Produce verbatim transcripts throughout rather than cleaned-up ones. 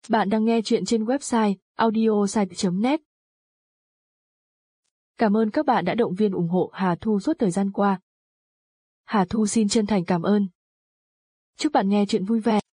Bạn đang nghe chuyện trên website audiosite chấm net. Cảm ơn các bạn đã động viên ủng hộ Hà Thu suốt thời gian qua. Hà Thu xin chân thành cảm ơn. Chúc bạn nghe chuyện vui vẻ.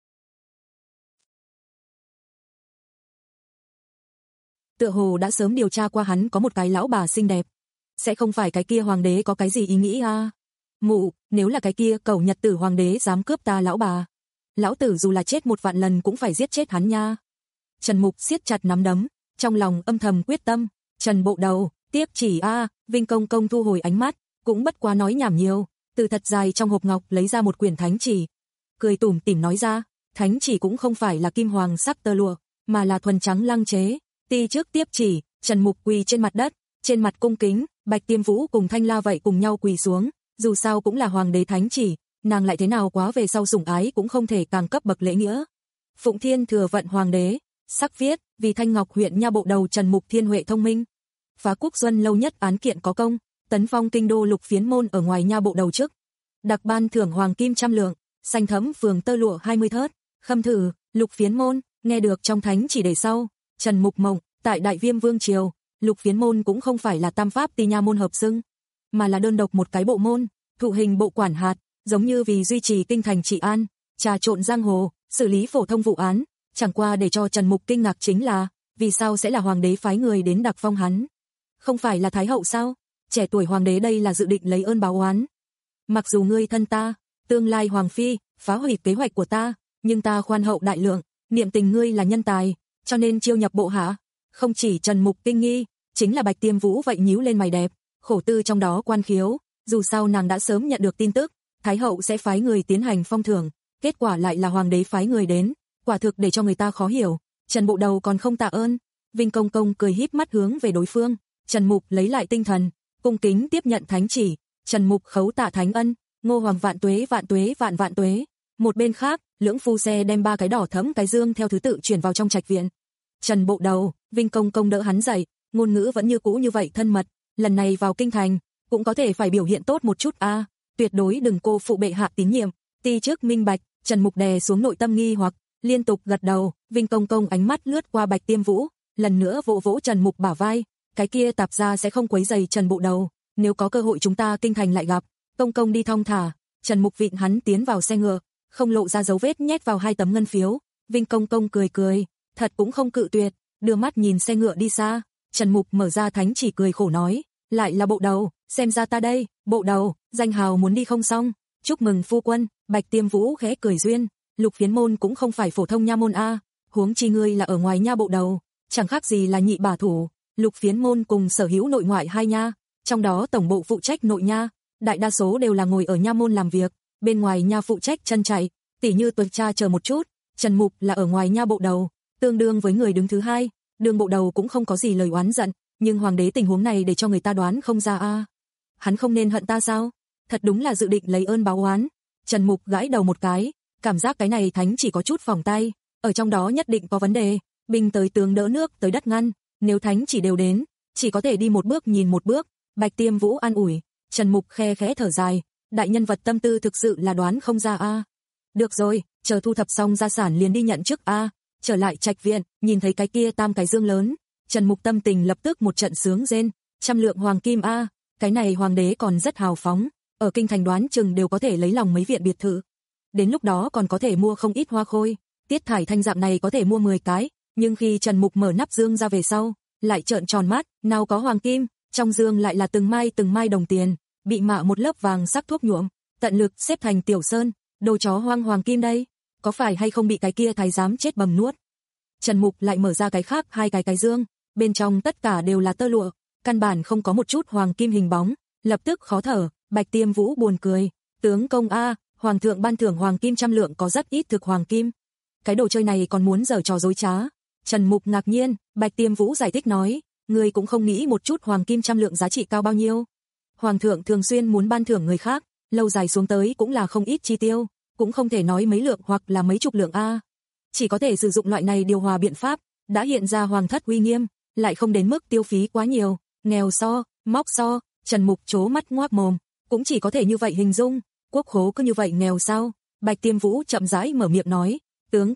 Tựa hồ đã sớm điều tra qua hắn có một cái lão bà xinh đẹp. Sẽ không phải cái kia hoàng đế có cái gì ý nghĩ à? Mụ, nếu là cái kia cẩu Nhật tử hoàng đế dám cướp ta lão bà, lão tử dù là chết một vạn lần cũng phải giết chết hắn nha. Trần Mục siết chặt nắm đấm, trong lòng âm thầm quyết tâm. Trần bộ đầu, tiếc chỉ a. À, Vinh Công Công thu hồi ánh mắt, cũng bất quá nói nhảm nhiều, từ thật dài trong hộp ngọc lấy ra một quyển thánh chỉ, cười tủm tỉm nói ra, thánh chỉ cũng không phải là kim hoàng sắc tơ lụa, mà là thuần trắng lăng chế. Ti trước tiếp chỉ, Trần Mục quỳ trên mặt đất, trên mặt cung kính, Bạch Tiêm Vũ cùng Thanh La vậy cùng nhau quỳ xuống, dù sao cũng là hoàng đế thánh chỉ, nàng lại thế nào quá về sau sủng ái cũng không thể càng cấp bậc lễ nghĩa. Phụng Thiên thừa vận hoàng đế, sắc viết, vì Thanh Ngọc huyện nha bộ đầu Trần Mục Thiên huệ thông minh, phá quốc duân lâu nhất án kiện có công, tấn phong kinh đô lục phiến môn ở ngoài nha bộ đầu chức, đặc ban thưởng hoàng kim trăm lượng, xanh thấm phường tơ lụa hai mươi thớt, khâm thử, lục phiến môn, nghe được trong thánh chỉ để sau, Trần Mục mộng, tại Đại Viêm Vương triều, lục phiến môn cũng không phải là tam pháp ti nha môn hợp xưng, mà là đơn độc một cái bộ môn, thụ hình bộ quản hạt, giống như vì duy trì kinh thành trị an, trà trộn giang hồ, xử lý phổ thông vụ án, chẳng qua để cho Trần Mục kinh ngạc chính là, vì sao sẽ là hoàng đế phái người đến đặc phong hắn? Không phải là thái hậu sao? Trẻ tuổi hoàng đế đây là dự định lấy ơn báo oán. Mặc dù ngươi thân ta, tương lai hoàng phi, phá hủy kế hoạch của ta, nhưng ta khoan hậu đại lượng, niệm tình ngươi là nhân tài, cho nên chiêu nhập bộ hạ. Không chỉ Trần Mục kinh nghi, chính là Bạch Tiêm Vũ vậy nhíu lên mày đẹp, khổ tư trong đó quan khiếu, dù sao nàng đã sớm nhận được tin tức, thái hậu sẽ phái người tiến hành phong thưởng, kết quả lại là hoàng đế phái người đến, quả thực để cho người ta khó hiểu. Trần bộ đầu còn không tạ ơn. Vinh Công Công cười híp mắt hướng về đối phương. Trần Mục lấy lại tinh thần, cung kính tiếp nhận thánh chỉ. Trần Mục khấu tạ thánh ân, Ngô hoàng vạn tuế vạn tuế vạn vạn tuế. Một bên khác, lưỡng phu xe đem ba cái đỏ thẫm cái dương theo thứ tự chuyển vào trong trạch viện. Trần bộ đầu, Vinh Công Công đỡ hắn dậy, ngôn ngữ vẫn như cũ như vậy thân mật, lần này vào kinh thành cũng có thể phải biểu hiện tốt một chút a, à, tuyệt đối đừng cô phụ bệ hạ tín nhiệm. Ti trước minh bạch. Trần Mục đè xuống nội tâm nghi hoặc, liên tục gật đầu. Vinh Công Công ánh mắt lướt qua Bạch Tiêm Vũ, lần nữa vỗ vỗ Trần Mục bả vai, cái kia tạp gia sẽ không quấy rầy Trần bộ đầu, nếu có cơ hội chúng ta kinh thành lại gặp. Công công đi thong thả. Trần Mục vịn hắn tiến vào xe ngựa, không lộ ra dấu vết nhét vào hai tấm ngân phiếu. Vinh Công Công cười cười, thật cũng không cự tuyệt, đưa mắt nhìn xe ngựa đi xa. Trần Mục mở ra thánh chỉ cười khổ nói, lại là bộ đầu, xem ra ta đây, bộ đầu, danh hào muốn đi không xong, chúc mừng phu quân. Bạch Tiêm Vũ khẽ cười duyên, lục phiến môn cũng không phải phổ thông nha môn a, huống chi ngươi là ở ngoài nha bộ đầu, chẳng khác gì là nhị bả thủ. Lục phiến môn cùng sở hữu nội ngoại hai nha, trong đó tổng bộ phụ trách nội nha, đại đa số đều là ngồi ở nha môn làm việc, bên ngoài nha phụ trách chân chạy, tỉ như tuần tra chờ một chút. Trần Mục là ở ngoài nha bộ đầu, tương đương với người đứng thứ hai, đường bộ đầu cũng không có gì lời oán giận, nhưng hoàng đế tình huống này để cho người ta đoán không ra a. Hắn không nên hận ta sao? Thật đúng là dự định lấy ơn báo oán. Trần Mục gãi đầu một cái, cảm giác cái này thánh chỉ có chút phỏng tay, ở trong đó nhất định có vấn đề, binh tới tướng đỡ nước tới đất ngăn, nếu thánh chỉ đều đến, chỉ có thể đi một bước nhìn một bước. Bạch Tiêm Vũ an ủi. Trần Mục khe khẽ thở dài, đại nhân vật tâm tư thực sự là đoán không ra a. Được rồi, chờ thu thập xong gia sản liền đi nhận chức a. Trở lại trạch viện, nhìn thấy cái kia tam cái dương lớn, Trần Mục tâm tình lập tức một trận sướng rên, trăm lượng hoàng kim a, cái này hoàng đế còn rất hào phóng, ở kinh thành đoán chừng đều có thể lấy lòng mấy viện biệt thự. Đến lúc đó còn có thể mua không ít hoa khôi, Tiết Thải Thanh dạng này có thể mua mười cái, nhưng khi Trần Mục mở nắp dương ra về sau, lại trợn tròn mắt, nào có hoàng kim, trong dương lại là từng mai từng mai đồng tiền, bị mạ một lớp vàng sắc thuốc nhuộm, tận lực xếp thành tiểu sơn, đồ chó hoang hoàng kim đây, có phải hay không bị cái kia thái giám chết bầm nuốt. Trần Mục lại mở ra cái khác hai cái cái dương, bên trong tất cả đều là tơ lụa, căn bản không có một chút hoàng kim hình bóng, lập tức khó thở. Bạch Tiêm Vũ buồn cười, tướng công a, hoàng thượng ban thưởng hoàng kim trăm lượng có rất ít thực hoàng kim, cái đồ chơi này còn muốn giở trò dối trá. Trần Mục ngạc nhiên. Bạch Tiêm Vũ giải thích nói, ngươi cũng không nghĩ một chút hoàng kim trăm lượng giá trị cao bao nhiêu. Hoàng thượng thường xuyên muốn ban thưởng người khác, lâu dài xuống tới cũng là không ít chi tiêu, cũng không thể nói mấy lượng hoặc là mấy chục lượng a. Chỉ có thể sử dụng loại này điều hòa biện pháp, đã hiện ra hoàng thất uy nghiêm, lại không đến mức tiêu phí quá nhiều, nghèo so, móc so. Trần Mục trố mắt ngoác mồm, cũng chỉ có thể như vậy hình dung, quốc khố cứ như vậy nghèo sao? Bạch Tiêm Vũ chậm rãi mở miệng nói, tướng công,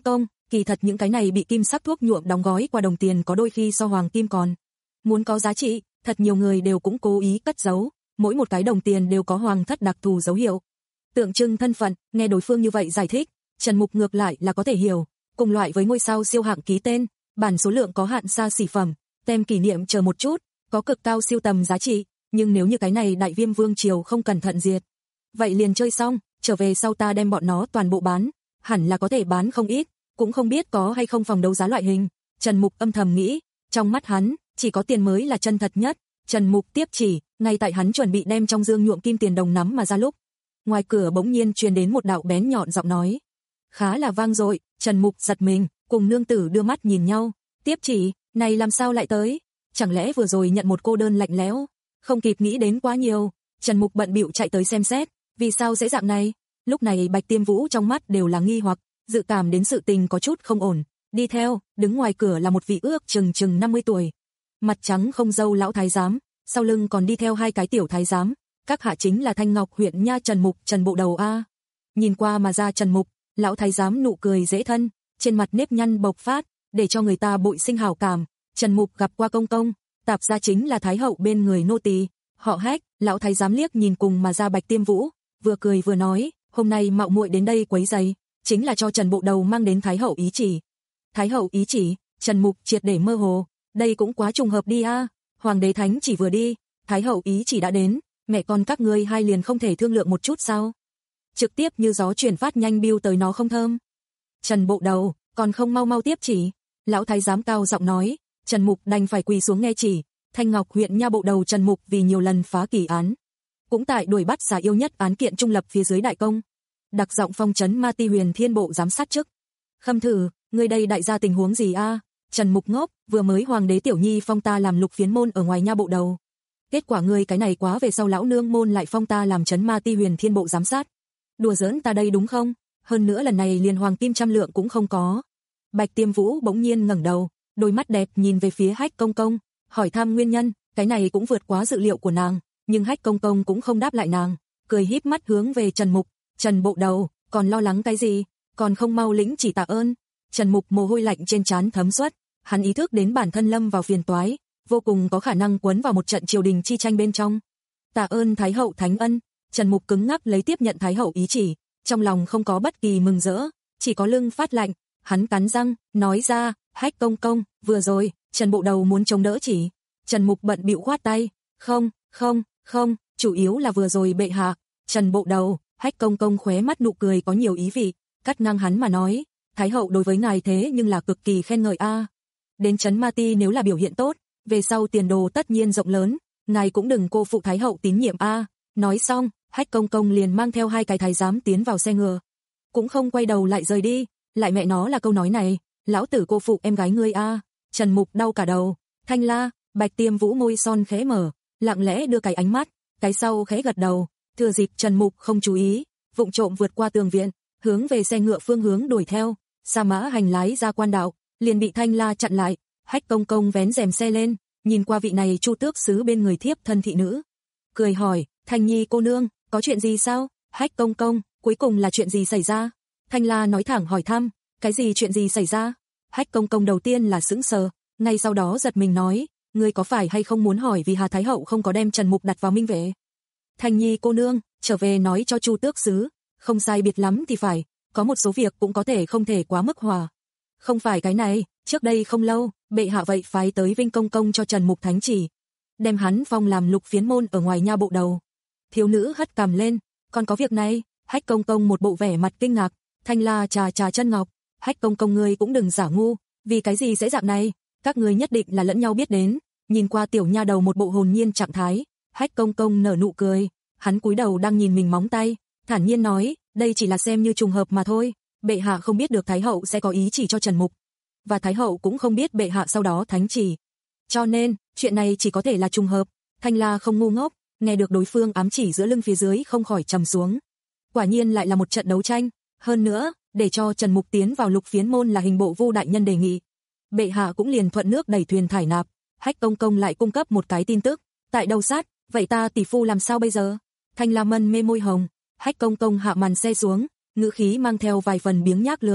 Kỳ thật những cái này bị kim sắc thuốc nhuộm đóng gói qua đồng tiền có đôi khi so hoàng kim còn muốn có giá trị, thật nhiều người đều cũng cố ý cất giấu, mỗi một cái đồng tiền đều có hoàng thất đặc thù dấu hiệu. Tượng trưng thân phận, nghe đối phương như vậy giải thích, Trần Mục ngược lại là có thể hiểu, cùng loại với ngôi sao siêu hạng ký tên, bản số lượng có hạn xa xỉ phẩm, tem kỷ niệm chờ một chút, có cực cao siêu tầm giá trị, nhưng nếu như cái này Đại Viêm Vương triều không cẩn thận diệt, vậy liền chơi xong, trở về sau ta đem bọn nó toàn bộ bán, hẳn là có thể bán không ít, cũng không biết có hay không phòng đấu giá loại hình. Trần Mục âm thầm nghĩ, trong mắt hắn, chỉ có tiền mới là chân thật nhất. Trần Mục tiếp chỉ, ngay tại hắn chuẩn bị đem trong dương nhuộm kim tiền đồng nắm mà ra lúc, ngoài cửa bỗng nhiên truyền đến một đạo bén nhọn giọng nói, khá là vang dội. Trần Mục giật mình, cùng nương tử đưa mắt nhìn nhau, tiếp chỉ, này làm sao lại tới? Chẳng lẽ vừa rồi nhận một cô đơn lạnh lẽo? Không kịp nghĩ đến quá nhiều, Trần Mục bận bịu chạy tới xem xét, vì sao dễ dạng này? Lúc này Bạch Tiêm Vũ trong mắt đều là nghi hoặc, dự cảm đến sự tình có chút không ổn. Đi theo, đứng ngoài cửa là một vị ước chừng chừng năm mươi tuổi, mặt trắng không râu lão thái giám, sau lưng còn đi theo hai cái tiểu thái giám, các hạ chính là Thanh Ngọc huyện nha Trần Mục, Trần Bộ Đầu a. Nhìn qua mà ra Trần Mục, lão thái giám nụ cười dễ thân, trên mặt nếp nhăn bộc phát, để cho người ta bội sinh hảo cảm. Trần Mục gặp qua công công, tạp gia chính là thái hậu bên người nô tỳ, họ Hách. Lão thái giám liếc nhìn cùng mà ra Bạch Tiêm Vũ, vừa cười vừa nói, hôm nay mạo muội đến đây quấy rầy, chính là cho Trần Bộ Đầu mang đến thái hậu ý chỉ. Thái hậu ý chỉ? Trần Mục triệt để mơ hồ, đây cũng quá trùng hợp đi a, hoàng đế thánh chỉ vừa đi, thái hậu ý chỉ đã đến, mẹ con các ngươi hai liền không thể thương lượng một chút sao? Trực tiếp như gió chuyển phát nhanh biêu tới nó không thơm. Trần Bộ Đầu, còn không mau mau tiếp chỉ. Lão thái giám cao giọng nói. Trần Mục đành phải quỳ xuống nghe chỉ. Thanh Ngọc huyện nha Bộ Đầu Trần Mục vì nhiều lần phá kỳ án, cũng tại đuổi bắt giả yêu nhất án kiện trung lập phía dưới đại công, đặc giọng phong trấn Ma Ti Huyền Thiên Bộ giám sát chức. Khâm thử, ngươi đây đại gia tình huống gì a? Trần Mục ngốc, vừa mới hoàng đế tiểu nhi phong ta làm lục phiến môn ở ngoài nha Bộ Đầu, kết quả ngươi cái này quá về sau lão nương môn lại phong ta làm trấn Ma Ti Huyền Thiên Bộ giám sát. Đùa giỡn ta đây đúng không? Hơn nữa lần này liền hoàng kim trăm lượng cũng không có. Bạch Tiêm Vũ bỗng nhiên ngẩng đầu, đôi mắt đẹp nhìn về phía Hách công công, hỏi thăm nguyên nhân. Cái này cũng vượt quá dự liệu của nàng, nhưng Hách công công cũng không đáp lại nàng, cười híp mắt hướng về Trần Mục. Trần Bộ Đầu, còn lo lắng cái gì? Còn không mau lĩnh chỉ tạ ơn. Trần Mục mồ hôi lạnh trên trán thấm xuất, hắn ý thức đến bản thân lâm vào phiền toái, vô cùng có khả năng quấn vào một trận triều đình chi tranh bên trong. Tạ ơn thái hậu thánh ân. Trần Mục cứng ngắc lấy tiếp nhận thái hậu ý chỉ, trong lòng không có bất kỳ mừng rỡ, chỉ có lưng phát lạnh. Hắn cắn răng, nói ra, Hách công công, vừa rồi, Trần Bộ Đầu muốn chống đỡ chỉ. Trần Mục bận bịu khoát tay, không, không, không, chủ yếu là vừa rồi bệ hạ. Trần Bộ Đầu, Hách công công khóe mắt nụ cười có nhiều ý vị, cắt ngang hắn mà nói, thái hậu đối với ngài thế nhưng là cực kỳ khen ngợi a. Đến trấn Ma Ti nếu là biểu hiện tốt, về sau tiền đồ tất nhiên rộng lớn, ngài cũng đừng cô phụ thái hậu tín nhiệm a. Nói xong, Hách công công liền mang theo hai cái thái giám tiến vào xe ngựa, cũng không quay đầu lại rời đi. Lại mẹ nó là câu nói này, lão tử cô phụ em gái ngươi a. Trần Mục đau cả đầu. Thanh La, Bạch Tiêm Vũ môi son khẽ mở, lặng lẽ đưa cái ánh mắt, cái sau khẽ gật đầu. Thừa dịp Trần Mục không chú ý, vụng trộm vượt qua tường viện, hướng về xe ngựa phương hướng đuổi theo. Sa mã hành lái ra quan đạo, liền bị Thanh La chặn lại. Hách công công vén rèm xe lên, nhìn qua vị này Chu tước sứ bên người thiếp thân thị nữ, cười hỏi, Thanh Nhi cô nương, có chuyện gì sao? Hách công công, cuối cùng là chuyện gì xảy ra? Thanh La nói thẳng hỏi thăm, cái gì chuyện gì xảy ra? Hách công công đầu tiên là sững sờ, ngay sau đó giật mình nói, ngươi có phải hay không muốn hỏi vì Hà Thái Hậu không có đem Trần Mục đặt vào minh vệ? Thanh Nhi cô nương, trở về nói cho Chu tước sứ, không sai biệt lắm thì phải, có một số việc cũng có thể không thể quá mức hòa. Không phải cái này, trước đây không lâu, bệ hạ vậy phái tới Vinh công công cho Trần Mục thánh chỉ, đem hắn phong làm lục phiến môn ở ngoài nha Bộ Đầu. Thiếu nữ hất cằm lên, còn có việc này? Hách công công một bộ vẻ mặt kinh ngạc. Thanh La trà trà chân ngọc, Hách công công ngươi cũng đừng giả ngu, vì cái gì dễ dạng này, các ngươi nhất định là lẫn nhau biết đến. Nhìn qua tiểu nha đầu một bộ hồn nhiên trạng thái, Hách công công nở nụ cười, hắn cúi đầu đang nhìn mình móng tay, thản nhiên nói, đây chỉ là xem như trùng hợp mà thôi, bệ hạ không biết được thái hậu sẽ có ý chỉ cho Trần Mục, và thái hậu cũng không biết bệ hạ sau đó thánh chỉ, cho nên chuyện này chỉ có thể là trùng hợp. Thanh La không ngu ngốc, nghe được đối phương ám chỉ giữa lưng phía dưới không khỏi trầm xuống. Quả nhiên lại là một trận đấu tranh, hơn nữa, để cho Trần Mục tiến vào lục phiến môn là hình bộ Vu đại nhân đề nghị, bệ hạ cũng liền thuận nước đẩy thuyền thải nạp. Hách công công lại cung cấp một cái tin tức, tại đầu sát, vậy ta tỷ phu làm sao bây giờ? Thanh La mân mê môi hồng, Hách công công hạ màn xe xuống, ngữ khí mang theo vài phần biếng nhác lười,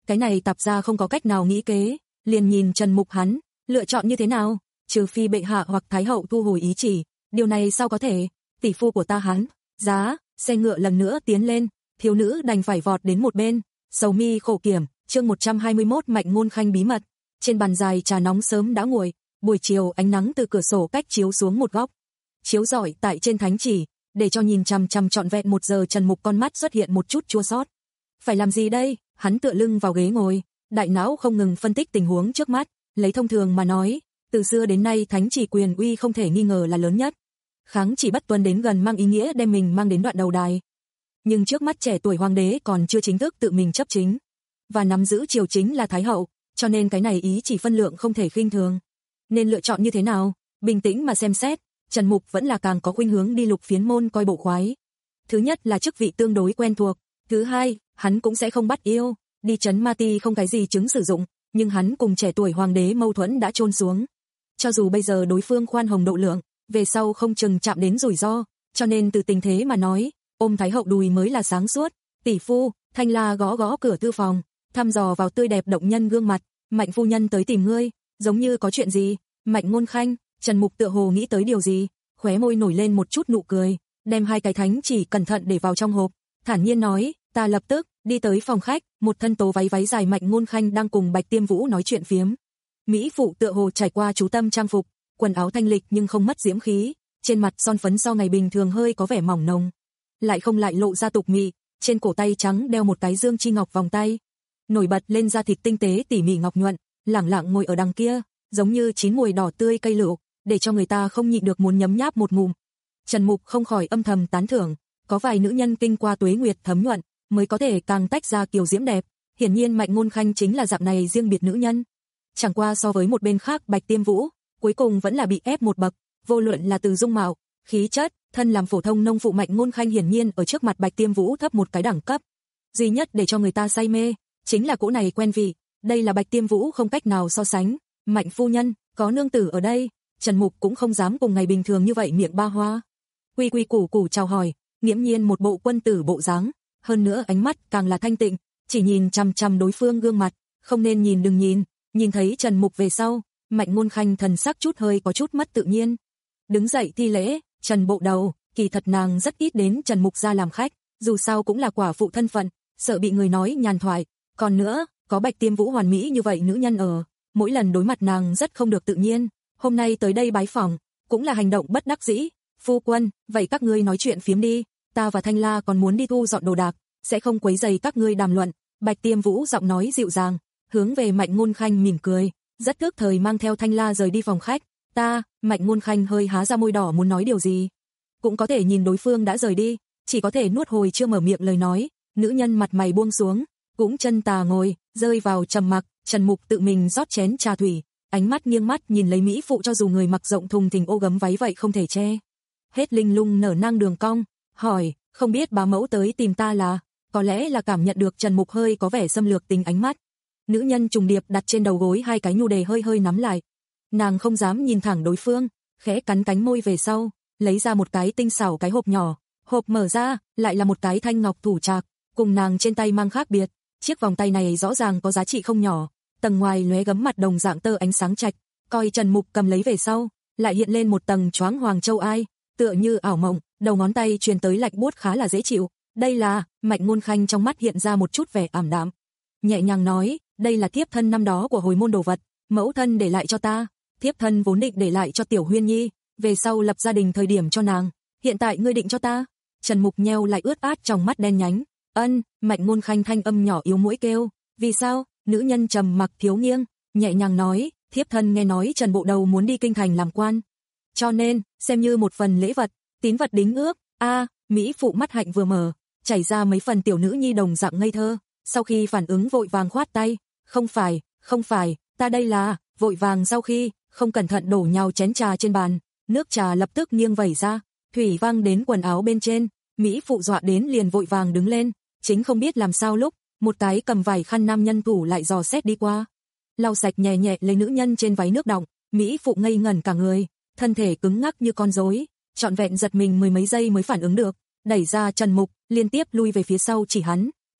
Cái này tạp gia không có cách nào nghĩ kế, liền nhìn Trần Mục hắn, lựa chọn như thế nào, trừ phi bệ hạ hoặc thái hậu thu hồi ý chỉ, điều này sao có thể, tỷ phu của ta hắn, giá, xe ngựa lần nữa tiến lên, thiếu nữ đành phải vọt đến một bên, sầu mi khổ kiểm, chương một trăm hai mươi mốt Mạnh Ngôn Khanh bí mật, trên bàn dài trà nóng sớm đã nguội, buổi chiều ánh nắng từ cửa sổ cách chiếu xuống một góc, chiếu rọi tại trên thánh chỉ, để cho nhìn chằm chằm trọn vẹn một giờ Trần Mục con mắt xuất hiện một chút chua xót. Phải làm gì đây? Hắn tựa lưng vào ghế ngồi, đại não không ngừng phân tích tình huống trước mắt, lấy thông thường mà nói, từ xưa đến nay thánh chỉ quyền uy không thể nghi ngờ là lớn nhất. Kháng chỉ bất tuân đến gần mang ý nghĩa đem mình mang đến đoạn đầu đài. Nhưng trước mắt trẻ tuổi hoàng đế còn chưa chính thức tự mình chấp chính, và nắm giữ triều chính là thái hậu, cho nên cái này ý chỉ phân lượng không thể khinh thường. Nên lựa chọn như thế nào? Bình tĩnh mà xem xét, Trần Mục vẫn là càng có khuynh hướng đi lục phiến môn coi bộ khoái. Thứ nhất là chức vị tương đối quen thuộc, thứ hai, hắn cũng sẽ không bắt yêu, đi trấn ma ti không cái gì chứng sử dụng, nhưng hắn cùng trẻ tuổi hoàng đế mâu thuẫn đã chôn xuống. Cho dù bây giờ đối phương khoan hồng độ lượng, về sau không chừng chạm đến rủi ro, cho nên từ tình thế mà nói, ôm thái hậu đùi mới là sáng suốt. Tỷ phu, Thanh La gõ gõ cửa thư phòng, thăm dò vào tươi đẹp động nhân gương mặt, Mạnh phu nhân tới tìm ngươi, giống như có chuyện gì? Mạnh Ngôn Khanh, Trần Mục tựa hồ nghĩ tới điều gì, khóe môi nổi lên một chút nụ cười, đem hai cái thánh chỉ cẩn thận để vào trong hộp, thản nhiên nói, ta lập tức đi tới phòng khách, một thân tố váy váy dài Mạnh Ngôn Khanh đang cùng Bạch Tiêm Vũ nói chuyện phiếm. Mỹ phụ tựa hồ trải qua chú tâm trang phục, quần áo thanh lịch nhưng không mất diễm khí, trên mặt son phấn so ngày bình thường hơi có vẻ mỏng nồng, lại không lại lộ ra tục mị, trên cổ tay trắng đeo một cái dương chi ngọc vòng tay, nổi bật lên da thịt tinh tế tỉ mỉ ngọc nhuận, lẳng lặng ngồi ở đằng kia, giống như chín mùi đỏ tươi cây lựu, để cho người ta không nhịn được muốn nhấm nháp một ngụm. Trần Mục không khỏi âm thầm tán thưởng, có vài nữ nhân kinh qua tuế nguyệt thấm nhuận, mới có thể càng tách ra kiều diễm đẹp, hiển nhiên Mạnh Ngôn Khanh chính là dạng này riêng biệt nữ nhân. Chẳng qua so với một bên khác Bạch Tiêm Vũ, cuối cùng vẫn là bị ép một bậc, vô luận là từ dung mạo, khí chất, thân làm phổ thông nông phụ Mạnh Ngôn Khanh hiển nhiên ở trước mặt Bạch Tiêm Vũ thấp một cái đẳng cấp. Duy nhất để cho người ta say mê, chính là cỗ này quen vị, đây là Bạch Tiêm Vũ không cách nào so sánh. Mạnh phu nhân, có nương tử ở đây, Trần Mục cũng không dám cùng ngày bình thường như vậy miệng ba hoa. Quy quy củ củ chào hỏi, nghiễm nhiên một bộ quân tử bộ dáng, hơn nữa ánh mắt càng là thanh tịnh, chỉ nhìn chằm chằm đối phương gương mặt, không nên nhìn đừng nhìn. Nhìn thấy Trần Mục về sau, Mạnh Ngôn Khanh thần sắc chút hơi có chút mất tự nhiên. Đứng dậy thi lễ, Trần bộ đầu, kỳ thật nàng rất ít đến Trần Mục ra làm khách, dù sao cũng là quả phụ thân phận, sợ bị người nói nhàn thoại, còn nữa, có Bạch Tiêm Vũ hoàn mỹ như vậy nữ nhân ở, mỗi lần đối mặt nàng rất không được tự nhiên, hôm nay tới đây bái phỏng, cũng là hành động bất đắc dĩ. Phu quân, vậy các ngươi nói chuyện phiếm đi, ta và Thanh La còn muốn đi thu dọn đồ đạc, sẽ không quấy rầy các ngươi đàm luận. Bạch Tiêm Vũ giọng nói dịu dàng, hướng về Mạnh Ngôn Khanh mỉm cười, rất tức thời mang theo Thanh La rời đi phòng khách. Ta, Mạnh Ngôn Khanh hơi há ra môi đỏ muốn nói điều gì, cũng có thể nhìn đối phương đã rời đi, chỉ có thể nuốt hồi chưa mở miệng lời nói. Nữ nhân mặt mày buông xuống, cũng chân tà ngồi, rơi vào trầm mặc. Trần Mục tự mình rót chén trà thủy, ánh mắt nghiêng mắt nhìn lấy mỹ phụ, cho dù người mặc rộng thùng thình ô gấm váy vậy không thể che hết linh lung nở nang đường cong, hỏi, không biết bá mẫu tới tìm ta là? Có lẽ là cảm nhận được Trần Mục hơi có vẻ xâm lược tình ánh mắt, nữ nhân trùng điệp đặt trên đầu gối hai cái nhu đề hơi hơi nắm lại, nàng không dám nhìn thẳng đối phương, khẽ cắn cánh môi về sau, lấy ra một cái tinh xảo cái hộp nhỏ, hộp mở ra, lại là một cái thanh ngọc thủ trạc, cùng nàng trên tay mang khác biệt, chiếc vòng tay này rõ ràng có giá trị không nhỏ, tầng ngoài lóe gấm mặt đồng dạng tơ ánh sáng trạch, coi Trần Mục cầm lấy về sau, lại hiện lên một tầng choáng hoàng châu ai, tựa như ảo mộng, đầu ngón tay truyền tới lạnh buốt khá là dễ chịu. Đây là, Mạnh Ngôn Khanh trong mắt hiện ra một chút vẻ ảm đạm, nhẹ nhàng nói, đây là thiếp thân năm đó của hồi môn đồ vật, mẫu thân để lại cho ta, thiếp thân vốn định để lại cho Tiểu Huyên Nhi, về sau lập gia đình thời điểm cho nàng, hiện tại ngươi định cho ta? Trần Mục nheo lại ướt át trong mắt đen nhánh. Ân, Mạnh Ngôn Khanh thanh âm nhỏ yếu mũi kêu, vì sao? Nữ nhân trầm mặc thiếu nghiêng, nhẹ nhàng nói, thiếp thân nghe nói Trần bộ đầu muốn đi kinh thành làm quan, cho nên xem như một phần lễ vật, tín vật đính ước. A, mỹ phụ mắt hạnh vừa mở, chảy ra mấy phần tiểu nữ nhi đồng dạng ngây thơ, sau khi phản ứng vội vàng khoát tay, không phải, không phải, ta đây là, vội vàng sau khi không cẩn thận đổ nhào chén trà trên bàn, nước trà lập tức nghiêng vẩy ra, thủy văng đến quần áo bên trên, mỹ phụ dọa đến liền vội vàng đứng lên, chính không biết làm sao lúc, một cái cầm vải khăn nam nhân thủ lại dò xét đi qua, lau sạch nhẹ nhẹ lấy nữ nhân trên váy nước đọng, mỹ phụ ngây ngẩn cả người, thân thể cứng ngắc như con rối, trọn vẹn giật mình mười mấy giây mới phản ứng được, đẩy ra Trần Mục, liên tiếp lui về phía sau chỉ hắn,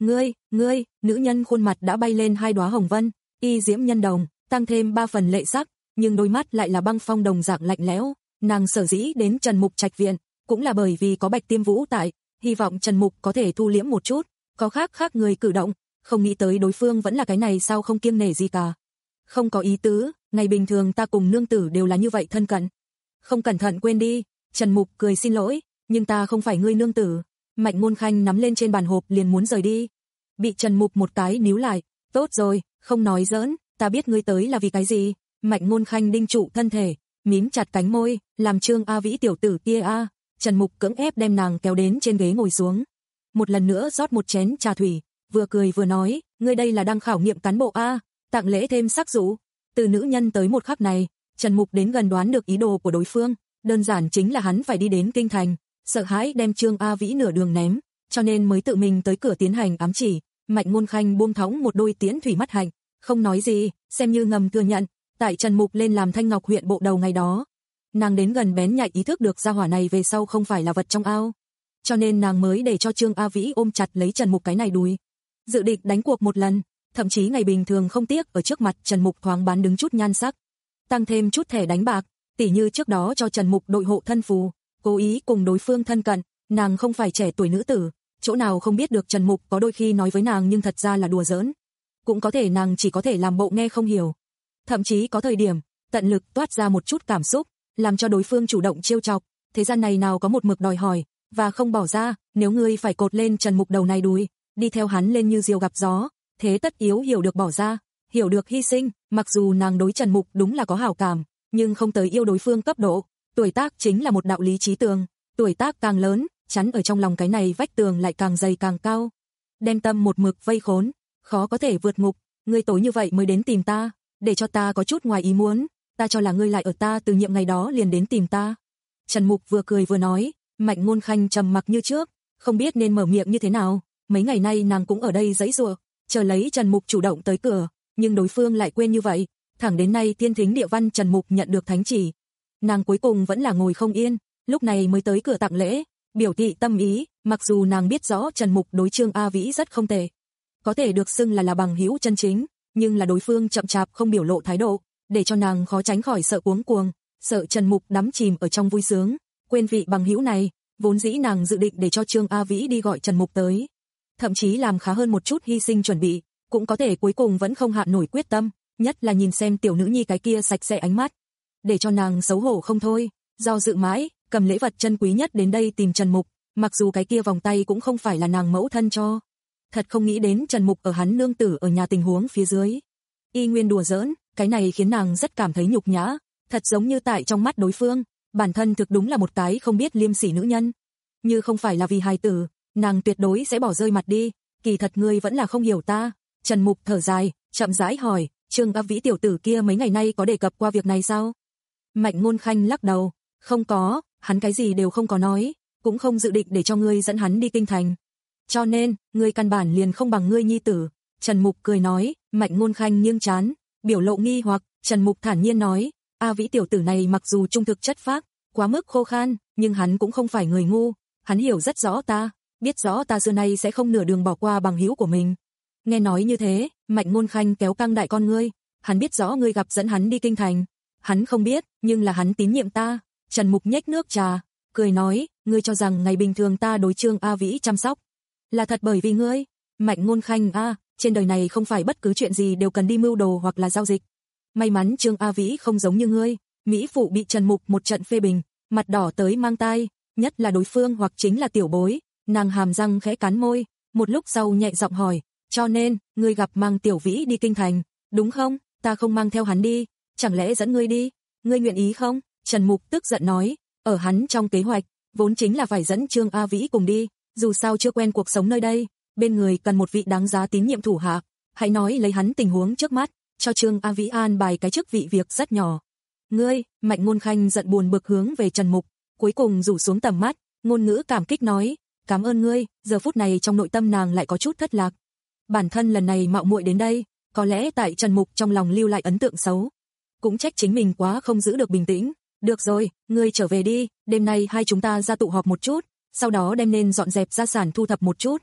Ngươi, ngươi, nữ nhân khuôn mặt đã bay lên hai đóa hồng vân, y diễm nhân đồng, tăng thêm ba phần lệ sắc, nhưng đôi mắt lại là băng phong đồng dạng lạnh lẽo. Nàng sở dĩ đến Trần Mục trạch viện, cũng là bởi vì có Bạch Tiêm Vũ tại, hy vọng Trần Mục có thể thu liễm một chút, có khác khác người cử động, không nghĩ tới đối phương vẫn là cái này sao không kiêng nể gì cả. Không có ý tứ, ngày bình thường ta cùng nương tử đều là như vậy thân cận. Không cẩn thận quên đi, Trần Mục cười xin lỗi, nhưng ta không phải ngươi nương tử. Mạnh Ngôn Khanh nắm lên trên bàn hộp liền muốn rời đi. Bị Trần Mục một cái níu lại, tốt rồi, không nói giỡn, ta biết ngươi tới là vì cái gì. Mạnh Ngôn Khanh đinh trụ thân thể, mím chặt cánh môi, làm Trương A Vĩ tiểu tử kia a. Trần Mục cưỡng ép đem nàng kéo đến trên ghế ngồi xuống. Một lần nữa rót một chén trà thủy, vừa cười vừa nói, ngươi đây là đang khảo nghiệm cán bộ a, tặng lễ thêm sắc dụ. Từ nữ nhân tới một khắc này, Trần Mục đến gần đoán được ý đồ của đối phương, đơn giản chính là hắn phải đi đến kinh thành, sợ hãi đem Trương A Vĩ nửa đường ném, cho nên mới tự mình tới cửa tiến hành ám chỉ. Mạnh Ngôn Khanh buông thõng một đôi tiễn thủy mắt hạnh, không nói gì, xem như ngầm thừa nhận, tại Trần Mục lên làm Thanh Ngọc huyện bộ đầu ngày đó, nàng đến gần bén nhạy ý thức được gia hỏa này về sau không phải là vật trong ao, cho nên nàng mới để cho Trương A Vĩ ôm chặt lấy Trần Mục cái này đùi, dự định đánh cuộc một lần, thậm chí ngày bình thường không tiếc ở trước mặt Trần Mục thoáng bán đứng chút nhan sắc, tăng thêm chút thẻ đánh bạc, tỉ như trước đó cho Trần Mục đội hộ thân phù, cố ý cùng đối phương thân cận. Nàng không phải trẻ tuổi nữ tử, chỗ nào không biết được Trần Mục có đôi khi nói với nàng nhưng thật ra là đùa giỡn, cũng có thể nàng chỉ có thể làm bộ nghe không hiểu, thậm chí có thời điểm tận lực toát ra một chút cảm xúc, làm cho đối phương chủ động trêu chọc. Thế gian này nào có một mực đòi hỏi và không bỏ ra, nếu ngươi phải cột lên Trần Mục đầu này đùi, đi theo hắn lên như diều gặp gió, thế tất yếu hiểu được bỏ ra, hiểu được hy sinh. Mặc dù nàng đối Trần Mục đúng là có hảo cảm, nhưng không tới yêu đối phương cấp độ. Tuổi tác chính là một đạo lý trí tường, tuổi tác càng lớn, chắn ở trong lòng cái này vách tường lại càng dày càng cao, đem tâm một mực vây khốn, khó có thể vượt ngục. Ngươi tối như vậy mới đến tìm ta, để cho ta có chút ngoài ý muốn, ta cho là ngươi lại ở ta từ nhiệm ngày đó liền đến tìm ta. Trần Mục vừa cười vừa nói. Mạnh Ngôn Khanh trầm mặc như trước, không biết nên mở miệng như thế nào. Mấy ngày nay nàng cũng ở đây giãy giụa, chờ lấy Trần Mục chủ động tới cửa, nhưng đối phương lại quên như vậy. Thẳng đến nay thiên thính địa văn Trần Mục nhận được thánh chỉ, nàng cuối cùng vẫn là ngồi không yên, lúc này mới tới cửa tặng lễ, biểu thị tâm ý. Mặc dù nàng biết rõ Trần Mục đối Trương A Vĩ rất không tệ, có thể được xưng là là bằng hữu chân chính, nhưng là đối phương chậm chạp không biểu lộ thái độ, để cho nàng khó tránh khỏi sợ cuống cuồng, sợ Trần Mục đắm chìm ở trong vui sướng, quên vị bằng hữu này. Vốn dĩ nàng dự định để cho Trương A Vĩ đi gọi Trần Mục tới, thậm chí làm khá hơn một chút hy sinh chuẩn bị, cũng có thể cuối cùng vẫn không hạ nổi quyết tâm, nhất là nhìn xem tiểu nữ nhi cái kia sạch sẽ ánh mắt, để cho nàng xấu hổ không thôi. Do dự mãi, cầm lễ vật chân quý nhất đến đây tìm Trần Mục, mặc dù cái kia vòng tay cũng không phải là nàng mẫu thân cho. Thật không nghĩ đến Trần Mục ở hắn nương tử ở nhà tình huống phía dưới, y nguyên đùa giỡn, cái này khiến nàng rất cảm thấy nhục nhã, thật giống như tại trong mắt đối phương, bản thân thực đúng là một cái không biết liêm sỉ nữ nhân. Như không phải là vì hài tử, nàng tuyệt đối sẽ bỏ rơi mặt đi, kỳ thật ngươi vẫn là không hiểu ta. Trần Mục thở dài, chậm rãi hỏi, Trương A Vĩ tiểu tử kia mấy ngày nay có đề cập qua việc này sao? Mạnh Ngôn Khanh lắc đầu, không có, hắn cái gì đều không có nói, cũng không dự định để cho ngươi dẫn hắn đi kinh thành. Cho nên, ngươi căn bản liền không bằng ngươi nhi tử. Trần Mục cười nói. Mạnh Ngôn Khanh nghiêng trán, biểu lộ nghi hoặc. Trần Mục thản nhiên nói, A Vĩ tiểu tử này mặc dù trung thực chất phác, quá mức khô khan, nhưng hắn cũng không phải người ngu, hắn hiểu rất rõ ta, biết rõ ta xưa nay sẽ không nửa đường bỏ qua bằng hữu của mình. Nghe nói như thế, Mạnh Ngôn Khanh kéo căng đại con ngươi, hắn biết rõ ngươi gặp dẫn hắn đi kinh thành, hắn không biết, nhưng là hắn tín nhiệm ta. Trần Mục nhếch nước trà, cười nói, ngươi cho rằng ngày bình thường ta đối Trương A Vĩ chăm sóc là thật bởi vì ngươi? Mạnh Ngôn Khanh a, trên đời này không phải bất cứ chuyện gì đều cần đi mưu đồ hoặc là giao dịch. May mắn Trương A Vĩ không giống như ngươi. Mỹ phụ bị Trần Mục một trận phê bình, mặt đỏ tới mang tai, nhất là đối phương hoặc chính là tiểu bối. Nàng hàm răng khẽ cắn môi, một lúc sau nhẹ giọng hỏi, cho nên, ngươi gặp mang tiểu Vĩ đi kinh thành, đúng không? Ta không mang theo hắn đi, chẳng lẽ dẫn ngươi đi? Ngươi nguyện ý không? Trần Mục tức giận nói, ở hắn trong kế hoạch, vốn chính là phải dẫn Trương A Vĩ cùng đi, dù sao chưa quen cuộc sống nơi đây, bên người cần một vị đáng giá tín nhiệm thủ hạ, hãy nói lấy hắn tình huống trước mắt, cho Trương A Vĩ an bài cái chức vị việc rất nhỏ. Ngươi, Mạnh Ngôn Khanh giận buồn bực hướng về Trần Mục, cuối cùng rủ xuống tầm mắt, ngôn ngữ cảm kích nói, cảm ơn ngươi. Giờ phút này trong nội tâm nàng lại có chút thất lạc. Bản thân lần này mạo muội đến đây, có lẽ tại Trần Mục trong lòng lưu lại ấn tượng xấu, cũng trách chính mình quá không giữ được bình tĩnh. Được rồi, ngươi trở về đi, đêm nay hai chúng ta ra tụ họp một chút, sau đó đem nên dọn dẹp gia sản thu thập một chút.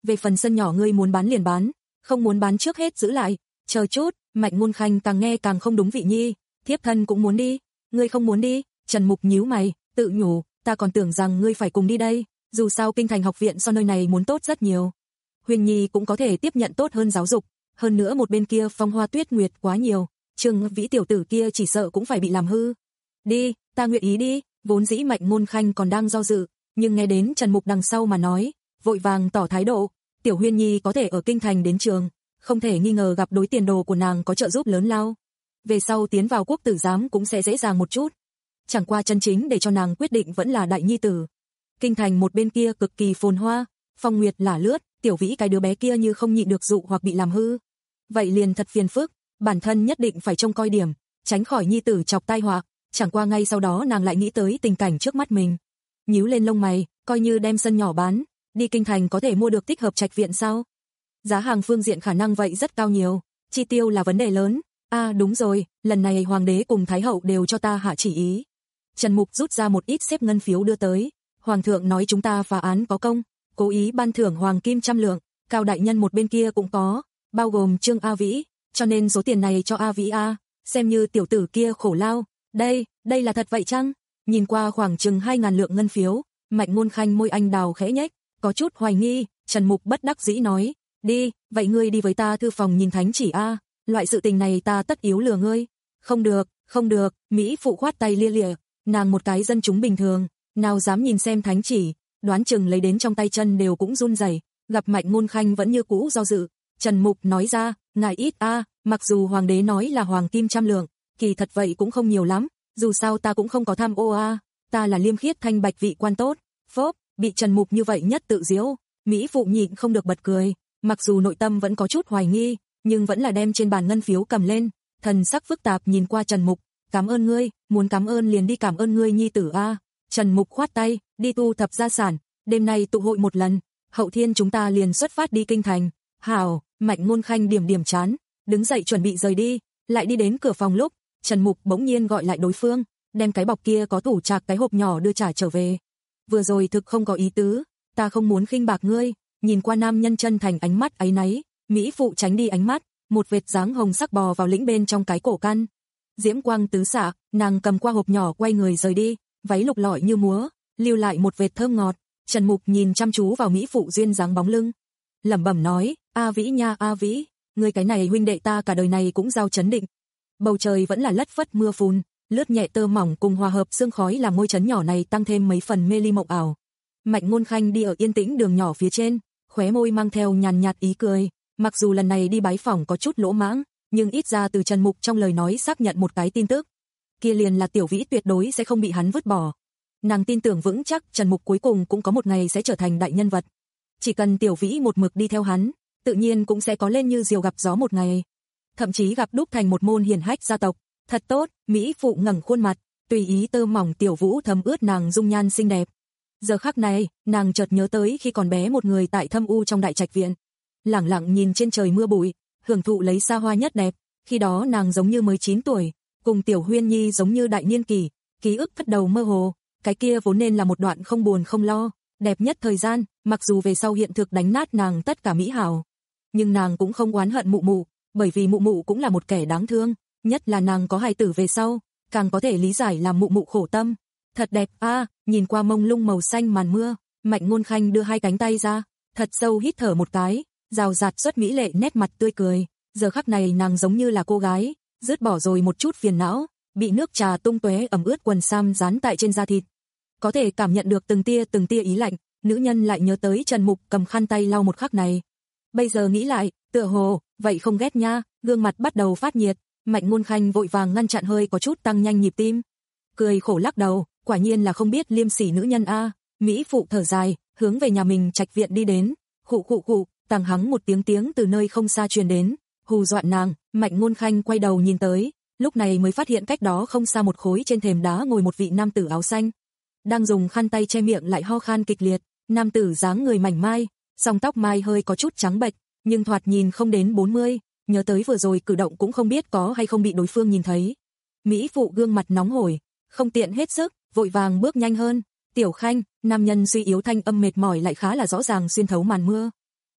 về phần sân nhỏ ngươi muốn bán liền bán, không muốn bán trước hết giữ lại, chờ chút. Mạnh Ngôn Khanh càng nghe càng không đúng vị nhi, thiếp thân cũng muốn đi, ngươi không muốn đi? Trần Mục nhíu mày, tự nhủ, ta còn tưởng rằng ngươi phải cùng đi đây, dù sao kinh thành học viện so nơi này muốn tốt rất nhiều. Huyền Nhi cũng có thể tiếp nhận tốt hơn giáo dục, hơn nữa một bên kia phong hoa tuyết nguyệt quá nhiều, Trương Vĩ tiểu tử kia chỉ sợ cũng phải bị làm hư. Đi, ta nguyện ý đi. Vốn dĩ Mạnh Ngôn Khanh còn đang do dự, nhưng nghe đến Trần Mục đằng sau mà nói, vội vàng tỏ thái độ, tiểu Huyên Nhi có thể ở kinh thành đến trường, không thể nghi ngờ gặp đối tiền đồ của nàng có trợ giúp lớn lao. Về sau tiến vào quốc tử giám cũng sẽ dễ dàng một chút. Chẳng qua chân chính để cho nàng quyết định vẫn là đại nhi tử. Kinh thành một bên kia cực kỳ phồn hoa, phong nguyệt lả lướt, tiểu Vĩ cái đứa bé kia như không nhịn được dụ hoặc bị làm hư. Vậy liền thật phiền phức, bản thân nhất định phải trông coi điểm, tránh khỏi nhi tử chọc tai họa. Chẳng qua ngay sau đó nàng lại nghĩ tới tình cảnh trước mắt mình. Nhíu lên lông mày, coi như đem sân nhỏ bán, đi kinh thành có thể mua được thích hợp trạch viện sao? Giá hàng phương diện khả năng vậy rất cao nhiều, chi tiêu là vấn đề lớn. À đúng rồi, lần này hoàng đế cùng thái hậu đều cho ta hạ chỉ ý. Trần Mục rút ra một ít xếp ngân phiếu đưa tới, hoàng thượng nói chúng ta phá án có công, cố ý ban thưởng hoàng kim trăm lượng, Cao đại nhân một bên kia cũng có, bao gồm Trương A Vĩ, cho nên số tiền này cho A Vĩ a, xem như tiểu tử kia khổ lao. Đây, đây là thật vậy chăng? Nhìn qua khoảng chừng hai ngàn lượng ngân phiếu, Mạnh Ngôn Khanh môi anh đào khẽ nhếch, có chút hoài nghi. Trần Mục bất đắc dĩ nói, đi, vậy ngươi đi với ta thư phòng nhìn thánh chỉ a, loại sự tình này ta tất yếu lừa ngươi. Không được, không được, Mỹ phụ khoát tay lia lịa, nàng một cái dân chúng bình thường, nào dám nhìn xem thánh chỉ, đoán chừng lấy đến trong tay chân đều cũng run rẩy. Gặp Mạnh Ngôn Khanh vẫn như cũ do dự, Trần Mục nói ra, ngài ít a, mặc dù hoàng đế nói là hoàng kim trăm lượng, kỳ thật vậy cũng không nhiều lắm, dù sao ta cũng không có tham ô a, ta là liêm khiết thanh bạch vị quan tốt. Phốp, bị Trần Mục như vậy nhất tự giễu, Mỹ phụ nhịn không được bật cười, mặc dù nội tâm vẫn có chút hoài nghi, nhưng vẫn là đem trên bàn ngân phiếu cầm lên, thần sắc phức tạp nhìn qua Trần Mục, cảm ơn ngươi, muốn cảm ơn liền đi cảm ơn ngươi nhi tử a. Trần Mục khoát tay, đi tu thập gia sản, đêm nay tụ hội một lần, hậu thiên chúng ta liền xuất phát đi kinh thành. Hảo. Mạnh Ngôn Khanh điểm điểm chán, đứng dậy chuẩn bị rời đi, lại đi đến cửa phòng lúc, Trần Mục bỗng nhiên gọi lại đối phương, đem cái bọc kia có tủ trạc cái hộp nhỏ đưa trả trở về. Vừa rồi thực không có ý tứ, ta không muốn khinh bạc ngươi. Nhìn qua nam nhân chân thành ánh mắt áy náy, Mỹ phụ tránh đi ánh mắt, một vệt dáng hồng sắc bò vào lĩnh bên trong cái cổ căn. Diễm quang tứ xạ, nàng cầm qua hộp nhỏ quay người rời đi, váy lục lọi như múa, lưu lại một vệt thơm ngọt. Trần Mục nhìn chăm chú vào Mỹ phụ duyên dáng bóng lưng, lẩm bẩm nói, A Vĩ nha A Vĩ, ngươi cái này huynh đệ ta cả đời này cũng giao chấn định. Bầu trời vẫn là lất phất mưa phùn, lướt nhẹ tơ mỏng cùng hòa hợp sương khói làm ngôi trấn nhỏ này tăng thêm mấy phần mê ly mộng ảo. Mạnh Ngôn Khanh đi ở yên tĩnh đường nhỏ phía trên, khóe môi mang theo nhàn nhạt ý cười, mặc dù lần này đi bái phỏng có chút lỗ mãng, nhưng ít ra từ Trần Mục trong lời nói xác nhận một cái tin tức, kia liền là Tiểu Vĩ tuyệt đối sẽ không bị hắn vứt bỏ. Nàng tin tưởng vững chắc Trần Mục cuối cùng cũng có một ngày sẽ trở thành đại nhân vật. Chỉ cần Tiểu Vĩ một mực đi theo hắn, tự nhiên cũng sẽ có lên như diều gặp gió một ngày. Thậm chí gặp đúc thành một môn hiển hách gia tộc. Thật tốt, Mỹ phụ ngẩng khuôn mặt, tùy ý tơ mỏng Tiểu Vũ thấm ướt nàng dung nhan xinh đẹp. Giờ khắc này, nàng chợt nhớ tới khi còn bé một người tại thâm u trong đại trạch viện, lẳng lặng nhìn trên trời mưa bụi, hưởng thụ lấy xa hoa nhất đẹp. Khi đó nàng giống như mới chín tuổi, cùng Tiểu Huyên Nhi giống như đại niên kỷ, ký ức bắt đầu mơ hồ. Cái kia vốn nên là một đoạn không buồn không lo, đẹp nhất thời gian, mặc dù về sau hiện thực đánh nát nàng tất cả mỹ hảo, nhưng nàng cũng không oán hận mụ mụ, bởi vì mụ mụ cũng là một kẻ đáng thương, nhất là nàng có hài tử về sau, càng có thể lý giải làm mụ mụ khổ tâm. Thật đẹp a, à, nhìn qua mông lung màu xanh màn mưa, Mạnh Ngôn Khanh đưa hai cánh tay ra, thật sâu hít thở một cái, rào rạt xuất mỹ lệ nét mặt tươi cười. Giờ khắc này nàng giống như là cô gái, dứt bỏ rồi một chút phiền não, bị nước trà tung tóe ẩm ướt quần sam dán tại trên da thịt, có thể cảm nhận được từng tia từng tia ý lạnh. Nữ nhân lại nhớ tới Trần Mục cầm khăn tay lau một khắc này. Bây giờ nghĩ lại, tựa hồ, vậy không ghét nha, gương mặt bắt đầu phát nhiệt, Mạnh Ngôn Khanh vội vàng ngăn chặn hơi có chút tăng nhanh nhịp tim. Cười khổ lắc đầu, quả nhiên là không biết liêm sỉ nữ nhân a. Mỹ phụ thở dài, hướng về nhà mình trạch viện đi đến, khụ khụ khụ, tàng hắng một tiếng tiếng từ nơi không xa truyền đến, hù dọa nàng. Mạnh Ngôn Khanh quay đầu nhìn tới, lúc này mới phát hiện cách đó không xa một khối trên thềm đá ngồi một vị nam tử áo xanh, đang dùng khăn tay che miệng lại ho khan kịch liệt. Nam tử dáng người mảnh mai, song tóc mai hơi có chút trắng bệch, nhưng thoạt nhìn không đến bốn mươi, nhớ tới vừa rồi cử động cũng không biết có hay không bị đối phương nhìn thấy. Mỹ phụ gương mặt nóng hổi, không tiện hết sức, vội vàng bước nhanh hơn. Tiểu Khanh, nam nhân suy yếu thanh âm mệt mỏi lại khá là rõ ràng xuyên thấu màn mưa.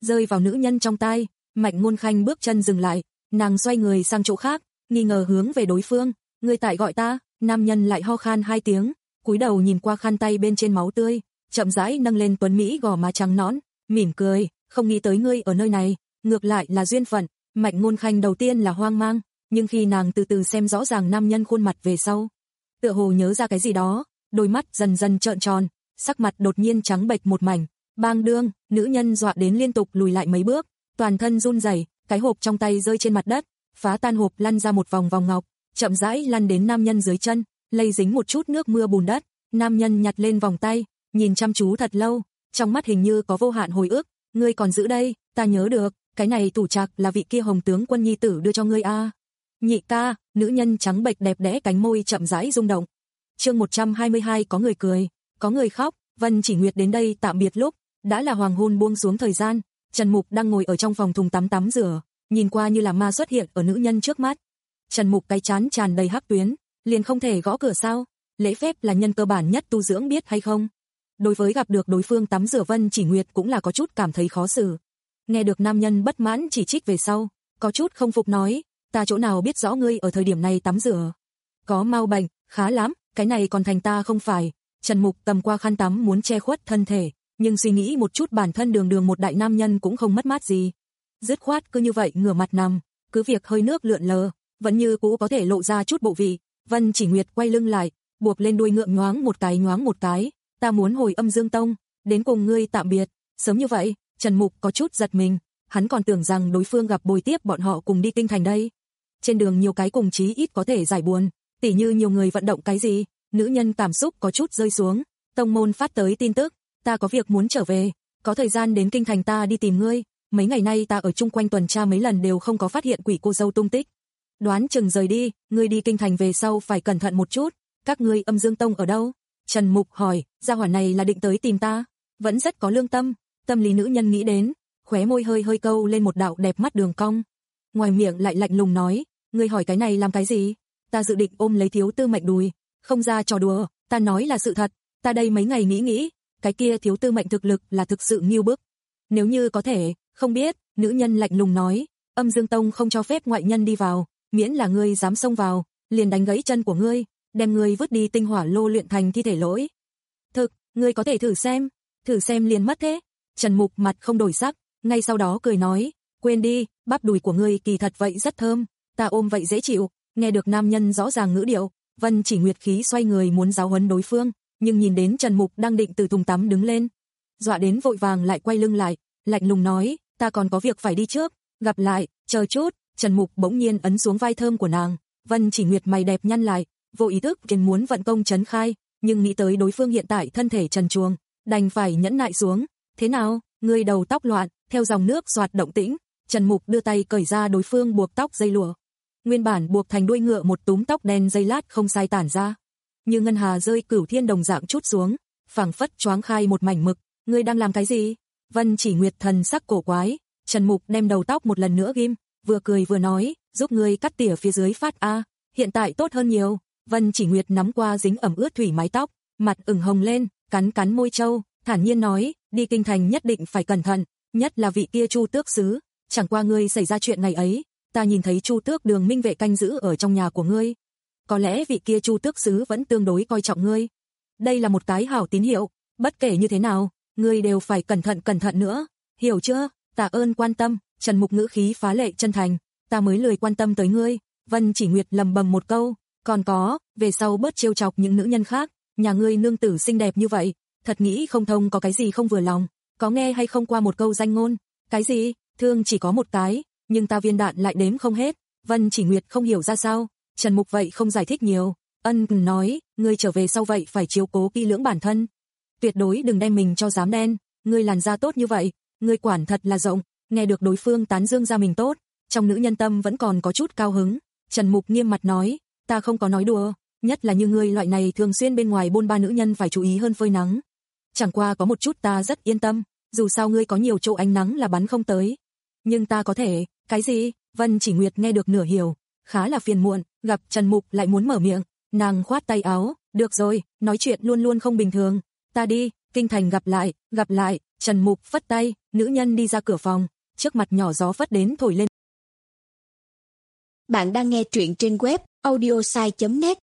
rơi vào nữ nhân trong tai. Mạnh Ngôn Khanh bước chân dừng lại, nàng xoay người sang chỗ khác, nghi ngờ hướng về đối phương. Ngươi tại gọi ta? Nam nhân lại ho khan hai tiếng, cúi đầu nhìn qua khăn tay bên trên máu tươi, chậm rãi nâng lên tuấn mỹ gò má trắng nõn, mỉm cười, không nghĩ tới ngươi ở nơi này, ngược lại là duyên phận. Mạnh Ngôn Khanh đầu tiên là hoang mang, nhưng khi nàng từ từ xem rõ ràng nam nhân khuôn mặt về sau, tựa hồ nhớ ra cái gì đó, đôi mắt dần dần trợn tròn, sắc mặt đột nhiên trắng bệch một mảnh. Bang đương, nữ nhân dọa đến liên tục lùi lại mấy bước, toàn thân run rẩy, cái hộp trong tay rơi trên mặt đất, phá tan hộp lăn ra một vòng vòng ngọc, chậm rãi lăn đến nam nhân dưới chân, lây dính một chút nước mưa bùn đất. Nam nhân nhặt lên vòng tay, nhìn chăm chú thật lâu, trong mắt hình như có vô hạn hồi ức. Ngươi còn giữ đây? Ta nhớ được, cái này tủ trạc là vị kia Hồng tướng quân nhi tử đưa cho ngươi a. À. Nhị ca, nữ nhân trắng bệch đẹp đẽ cánh môi chậm rãi rung động. Chương một trăm hai mươi hai, có người cười, có người khóc. Vân Chỉ Nguyệt đến đây tạm biệt lúc, đã là hoàng hôn buông xuống thời gian. Trần Mục đang ngồi ở trong phòng thùng tắm tắm rửa, nhìn qua như là ma xuất hiện ở nữ nhân trước mắt. Trần Mục cái trán tràn đầy hắc tuyến, liền không thể gõ cửa sao? Lễ phép là nhân cơ bản nhất tu dưỡng biết hay không? Đối với gặp được đối phương tắm rửa, Vân Chỉ Nguyệt cũng là có chút cảm thấy khó xử. Nghe được nam nhân bất mãn chỉ trích về sau, có chút không phục nói, ta chỗ nào biết rõ ngươi ở thời điểm này tắm rửa? Có mau bệnh, khá lắm, cái này còn thành ta không phải. Trần Mục cầm qua khăn tắm muốn che khuất thân thể, nhưng suy nghĩ một chút bản thân đường đường một đại nam nhân cũng không mất mát gì. Dứt khoát cứ như vậy ngửa mặt nằm, cứ việc hơi nước lượn lờ, vẫn như cũ có thể lộ ra chút bộ vị. Vân Chỉ Nguyệt quay lưng lại, buộc lên đuôi ngựa nhoáng một cái nhoáng một cái, ta muốn hồi Âm Dương Tông, đến cùng ngươi tạm biệt. Sớm như vậy? Trần Mục có chút giật mình, hắn còn tưởng rằng đối phương gặp bồi tiếp bọn họ cùng đi kinh thành đây. Trên đường nhiều cái cùng chí ít có thể giải buồn, tỉ như nhiều người vận động cái gì. Nữ nhân cảm xúc có chút rơi xuống, tông môn phát tới tin tức, ta có việc muốn trở về, có thời gian đến kinh thành ta đi tìm ngươi. Mấy ngày nay ta ở chung quanh tuần tra mấy lần đều không có phát hiện quỷ cô dâu tung tích. Đoán chừng rời đi, ngươi đi kinh thành về sau phải cẩn thận một chút. Các ngươi Âm Dương Tông ở đâu? Trần Mục hỏi, gia hỏa này là định tới tìm ta, vẫn rất có lương tâm. Tâm lý nữ nhân nghĩ đến, khóe môi hơi hơi câu lên một đạo đẹp mắt đường cong. Ngoài miệng lại lạnh lùng nói, ngươi hỏi cái này làm cái gì? Ta dự định ôm lấy Thiếu Tư Mệnh đùi, không ra trò đùa, ta nói là sự thật. Ta đây mấy ngày nghĩ nghĩ, cái kia Thiếu Tư Mệnh thực lực là thực sự nghiêu bức. Nếu như có thể, không biết, nữ nhân lạnh lùng nói, Âm Dương Tông không cho phép ngoại nhân đi vào, miễn là ngươi dám xông vào, liền đánh gãy chân của ngươi, đem ngươi vứt đi tinh hỏa lô luyện thành thi thể lỗi. Thực, ngươi có thể thử xem, thử xem liền mất thế. Trần Mục mặt không đổi sắc, ngay sau đó cười nói, quên đi, bắp đùi của ngươi kỳ thật vậy rất thơm, ta ôm vậy dễ chịu. Nghe được nam nhân rõ ràng ngữ điệu, Vân Chỉ Nguyệt khí xoay người muốn giáo huấn đối phương, nhưng nhìn đến Trần Mục đang định từ thùng tắm đứng lên, dọa đến vội vàng lại quay lưng lại, lạnh lùng nói, ta còn có việc phải đi trước, gặp lại, chờ chút. Trần Mục bỗng nhiên ấn xuống vai thơm của nàng, Vân Chỉ Nguyệt mày đẹp nhăn lại, vô ý thức kiến muốn vận công trấn khai, nhưng nghĩ tới đối phương hiện tại thân thể trần truồng, đành phải nhẫn nại xuống. Thế nào, ngươi đầu tóc loạn? Theo dòng nước xoạt động tĩnh, Trần Mục đưa tay cởi ra đối phương buộc tóc dây lụa. Nguyên bản buộc thành đuôi ngựa một túm tóc đen dây lát không sai tản ra, như ngân hà rơi cửu thiên đồng dạng chút xuống, phảng phất choáng khai một mảnh mực. Ngươi đang làm cái gì? Vân Chỉ Nguyệt thần sắc cổ quái. Trần Mục đem đầu tóc một lần nữa ghim, vừa cười vừa nói, giúp ngươi cắt tỉa phía dưới phát a, hiện tại tốt hơn nhiều. Vân Chỉ Nguyệt nắm qua dính ẩm ướt thủy mái tóc, mặt ửng hồng lên, cắn cắn môi trâu, thản nhiên nói, đi kinh thành nhất định phải cẩn thận, nhất là vị kia Chu Tước sứ, chẳng qua ngươi xảy ra chuyện ngày ấy, ta nhìn thấy Chu Tước Đường Minh vệ canh giữ ở trong nhà của ngươi. Có lẽ vị kia Chu Tước sứ vẫn tương đối coi trọng ngươi. Đây là một cái hảo tín hiệu, bất kể như thế nào, ngươi đều phải cẩn thận cẩn thận nữa, hiểu chưa? Tạ ơn quan tâm. Trần Mục ngữ khí phá lệ chân thành, ta mới lười quan tâm tới ngươi. Vân Chỉ Nguyệt lầm bầm một câu, còn có, về sau bớt trêu chọc những nữ nhân khác, nhà ngươi nương tử xinh đẹp như vậy, thật nghĩ không thông có cái gì không vừa lòng. Có nghe hay không qua một câu danh ngôn, cái gì, thương chỉ có một cái, nhưng ta viên đạn lại đếm không hết. Vân Chỉ Nguyệt không hiểu ra sao, Trần Mục vậy không giải thích nhiều, ân nói, ngươi trở về sau vậy phải chiếu cố kỹ lưỡng bản thân, tuyệt đối đừng đem mình cho dám đen, ngươi làn da tốt như vậy, ngươi quản thật là rộng. Nghe được đối phương tán dương ra mình tốt, trong nữ nhân tâm vẫn còn có chút cao hứng. Trần Mục nghiêm mặt nói, ta không có nói đùa, nhất là như ngươi loại này thường xuyên bên ngoài bôn ba nữ nhân phải chú ý hơn phơi nắng. Chẳng qua có một chút ta rất yên tâm, dù sao ngươi có nhiều chỗ ánh nắng là bắn không tới. Nhưng ta có thể, cái gì? Vân Chỉ Nguyệt nghe được nửa hiểu, khá là phiền muộn, gặp Trần Mục lại muốn mở miệng, nàng khoát tay áo, được rồi, nói chuyện luôn luôn không bình thường, ta đi, kinh thành gặp lại, gặp lại. Trần Mục phất tay, nữ nhân đi ra cửa phòng, trước mặt nhỏ gió phất đến thổi lên. Bạn đang nghe truyện trên web audiosai chấm net.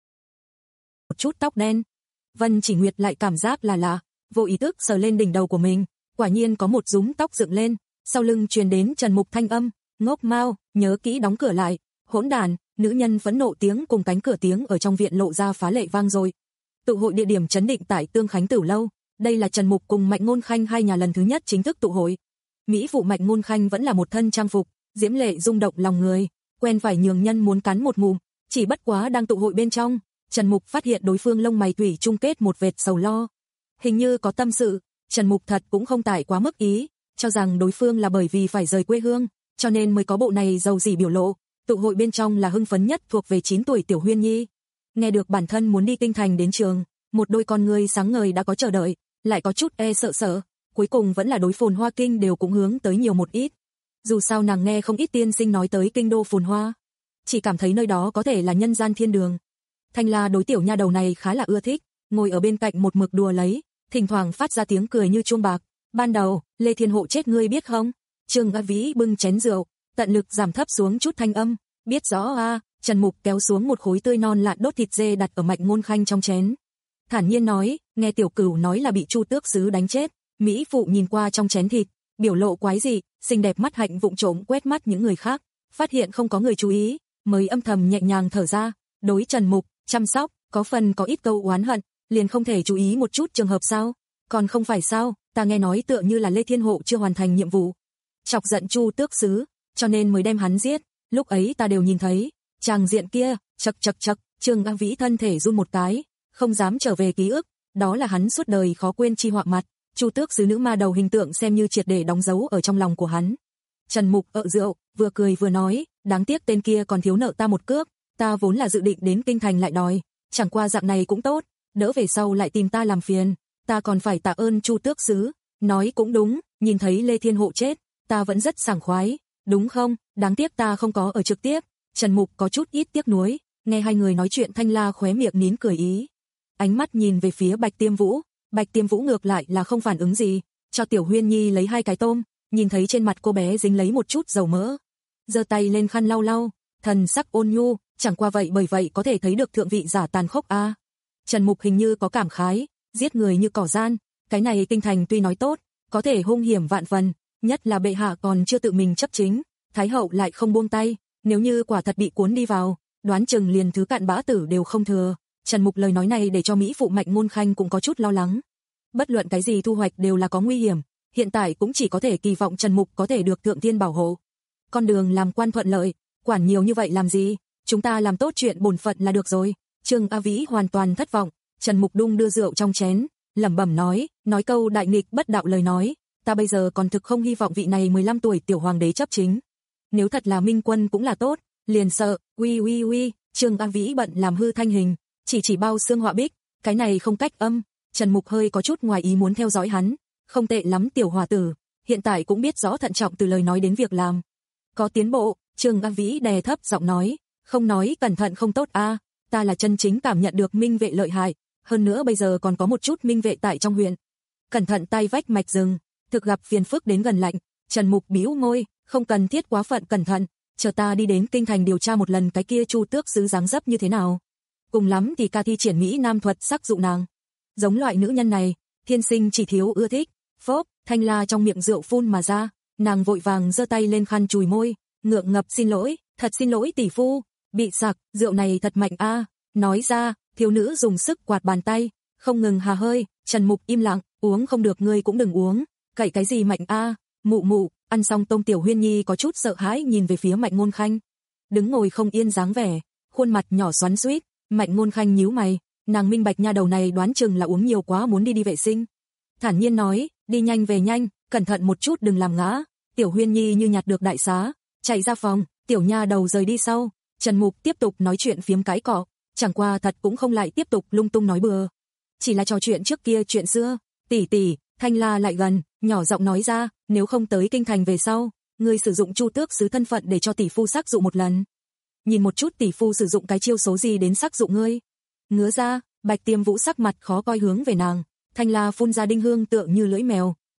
Một chút tóc đen. Vân Chỉ Nguyệt lại cảm giác là lạ, vô ý thức sờ lên đỉnh đầu của mình, quả nhiên có một rúm tóc dựng lên, sau lưng truyền đến Trần Mục thanh âm, ngốc mau, nhớ kỹ đóng cửa lại, hỗn đàn, nữ nhân phẫn nộ tiếng cùng cánh cửa tiếng ở trong viện lộ ra phá lệ vang rồi. Tụ hội địa điểm trấn định tại Tương Khánh Tử lâu, đây là Trần Mục cùng Mạnh Ngôn Khanh hai nhà lần thứ nhất chính thức tụ hội. Mỹ phụ Mạnh Ngôn Khanh vẫn là một thân trang phục, diễm lệ rung động lòng người, quen phải nhường nhân muốn cắn một ngụm, chỉ bất quá đang tụ hội bên trong, Trần Mục phát hiện đối phương lông mày thủy chung kết một vệt sầu lo. Hình như có tâm sự, Trần Mục thật cũng không tải quá mức ý, cho rằng đối phương là bởi vì phải rời quê hương, cho nên mới có bộ này giàu dỉ biểu lộ. Tụ hội bên trong là hưng phấn nhất thuộc về chín tuổi Tiểu Huyên Nhi. Nghe được bản thân muốn đi kinh thành đến trường, một đôi con người sáng ngời đã có chờ đợi, lại có chút e sợ sợ, cuối cùng vẫn là đối phồn hoa kinh đều cũng hướng tới nhiều một ít. Dù sao nàng nghe không ít tiên sinh nói tới kinh đô phồn hoa, chỉ cảm thấy nơi đó có thể là nhân gian thiên đường. Thanh La đối tiểu nha đầu này khá là ưa thích, ngồi ở bên cạnh một mực đùa lấy, thỉnh thoảng phát ra tiếng cười như chuông bạc. Ban đầu, Lê Thiên Hộ chết ngươi biết không? Trương A Vĩ bưng chén rượu, tận lực giảm thấp xuống chút thanh âm, biết rõ a. À, Trần Mục kéo xuống một khối tươi non lạn đốt thịt dê đặt ở Mạnh Ngôn Khanh trong chén. Thản nhiên nói, nghe tiểu cửu nói là bị Chu Tước Sứ đánh chết. Mỹ phụ nhìn qua trong chén thịt, biểu lộ quái dị, xinh đẹp mắt hạnh vụng trộm quét mắt những người khác, phát hiện không có người chú ý, mới âm thầm nhẹ nhàng thở ra, đối Trần Mục chăm sóc, có phần có ít câu oán hận, liền không thể chú ý một chút trường hợp sao? Còn không phải sao, ta nghe nói tựa như là Lê Thiên Hộ chưa hoàn thành nhiệm vụ, chọc giận Chu Tước Sứ, cho nên mới đem hắn giết, lúc ấy ta đều nhìn thấy, chàng diện kia, chậc chậc chậc, Trương A Vĩ thân thể run một cái, không dám trở về ký ức, đó là hắn suốt đời khó quên chi họa mặt, Chu Tước Sứ nữ ma đầu hình tượng xem như triệt để đóng dấu ở trong lòng của hắn. Trần Mục ợ rượu, vừa cười vừa nói, đáng tiếc tên kia còn thiếu nợ ta một cước, ta vốn là dự định đến kinh thành lại đòi, chẳng qua dạng này cũng tốt, đỡ về sau lại tìm ta làm phiền, ta còn phải tạ ơn Chu Tước Sứ. Nói cũng đúng, nhìn thấy Lê Thiên Hộ chết, ta vẫn rất sảng khoái, đúng không? Đáng tiếc ta không có ở trực tiếp. Trần Mục có chút ít tiếc nuối, nghe hai người nói chuyện Thanh La khóe miệng nín cười ý. Ánh mắt nhìn về phía Bạch Tiêm Vũ, Bạch Tiêm Vũ ngược lại là không phản ứng gì, cho Tiểu Huyên Nhi lấy hai cái tôm, nhìn thấy trên mặt cô bé dính lấy một chút dầu mỡ, giơ tay lên khăn lau lau, thần sắc ôn nhu, chẳng qua vậy bởi vậy có thể thấy được thượng vị giả tàn khốc a. À. Trần Mục hình như có cảm khái, giết người như cỏ gian, cái này kinh thành tuy nói tốt, có thể hung hiểm vạn phần, nhất là bệ hạ còn chưa tự mình chấp chính, thái hậu lại không buông tay, nếu như quả thật bị cuốn đi vào, đoán chừng liền thứ cạn bã tử đều không thừa. Trần Mục lời nói này để cho Mỹ phụ Mạnh Ngôn Khanh cũng có chút lo lắng. Bất luận cái gì thu hoạch đều là có nguy hiểm, hiện tại cũng chỉ có thể kỳ vọng Trần Mục có thể được thượng thiên bảo hộ. Con đường làm quan thuận lợi, quản nhiều như vậy làm gì, chúng ta làm tốt chuyện bổn phận là được rồi. Trương A Vĩ hoàn toàn thất vọng, Trần Mục đung đưa rượu trong chén, lẩm bẩm nói, nói câu đại nghịch bất đạo lời nói, ta bây giờ còn thực không hy vọng vị này mười lăm tuổi tiểu hoàng đế chấp chính. Nếu thật là minh quân cũng là tốt, liền sợ, uy uy uy, Trương A Vĩ bận làm hư thanh hình, chỉ chỉ bao xương họa bích, cái này không cách âm. Trần Mục hơi có chút ngoài ý muốn theo dõi hắn, không tệ lắm tiểu hòa tử, hiện tại cũng biết rõ thận trọng từ lời nói đến việc làm. Có tiến bộ, Trương A Vĩ đè thấp giọng nói, không nói cẩn thận không tốt a, à, ta là chân chính cảm nhận được minh vệ lợi hại, hơn nữa bây giờ còn có một chút minh vệ tại trong huyện. Cẩn thận tay vách mạch rừng, thực gặp phiền phức đến gần lạnh. Trần Mục bĩu môi, không cần thiết quá phận cẩn thận, chờ ta đi đến kinh thành điều tra một lần cái kia Chu Tước Sứ dáng dấp như thế nào. Cùng lắm thì ca thi triển Mỹ Nam thuật sắc dụ nàng. Giống loại nữ nhân này, thiên sinh chỉ thiếu ưa thích. Phốp, Thanh La trong miệng rượu phun mà ra, nàng vội vàng giơ tay lên khăn chùi môi, ngượng ngập xin lỗi, thật xin lỗi tỷ phu, bị sặc, rượu này thật mạnh a. À. Nói ra, thiếu nữ dùng sức quạt bàn tay, không ngừng hà hơi. Trần Mục im lặng, uống không được ngươi cũng đừng uống, cậy cái gì mạnh a. À. Mụ mụ, ăn xong tôm Tiểu Huyên Nhi có chút sợ hãi nhìn về phía Mạnh Ngôn Khanh, đứng ngồi không yên dáng vẻ, khuôn mặt nhỏ xoắn xuýt. Mạnh Ngôn Khanh nhíu mày, nàng minh bạch nha đầu này đoán chừng là uống nhiều quá muốn đi đi vệ sinh. Thản nhiên nói, đi nhanh về nhanh, cẩn thận một chút đừng làm ngã. Tiểu Huyên Nhi như nhặt được đại xá, chạy ra phòng, tiểu nha đầu rời đi sau. Trần Mục tiếp tục nói chuyện phiếm cái cọ, chẳng qua thật cũng không lại tiếp tục lung tung nói bừa, chỉ là trò chuyện trước kia chuyện xưa. Tỷ tỷ, Thanh La lại gần, nhỏ giọng nói ra, nếu không tới kinh thành về sau, ngươi sử dụng Chu Tước Sứ thân phận để cho tỷ phu sắc dụ một lần. Nhìn một chút tỷ phu sử dụng cái chiêu số gì đến sắc dụ ngươi. Ngứa ra, Bạch Tiêm Vũ sắc mặt khó coi hướng về nàng, Thanh La phun ra đinh hương tựa như lưỡi mèo,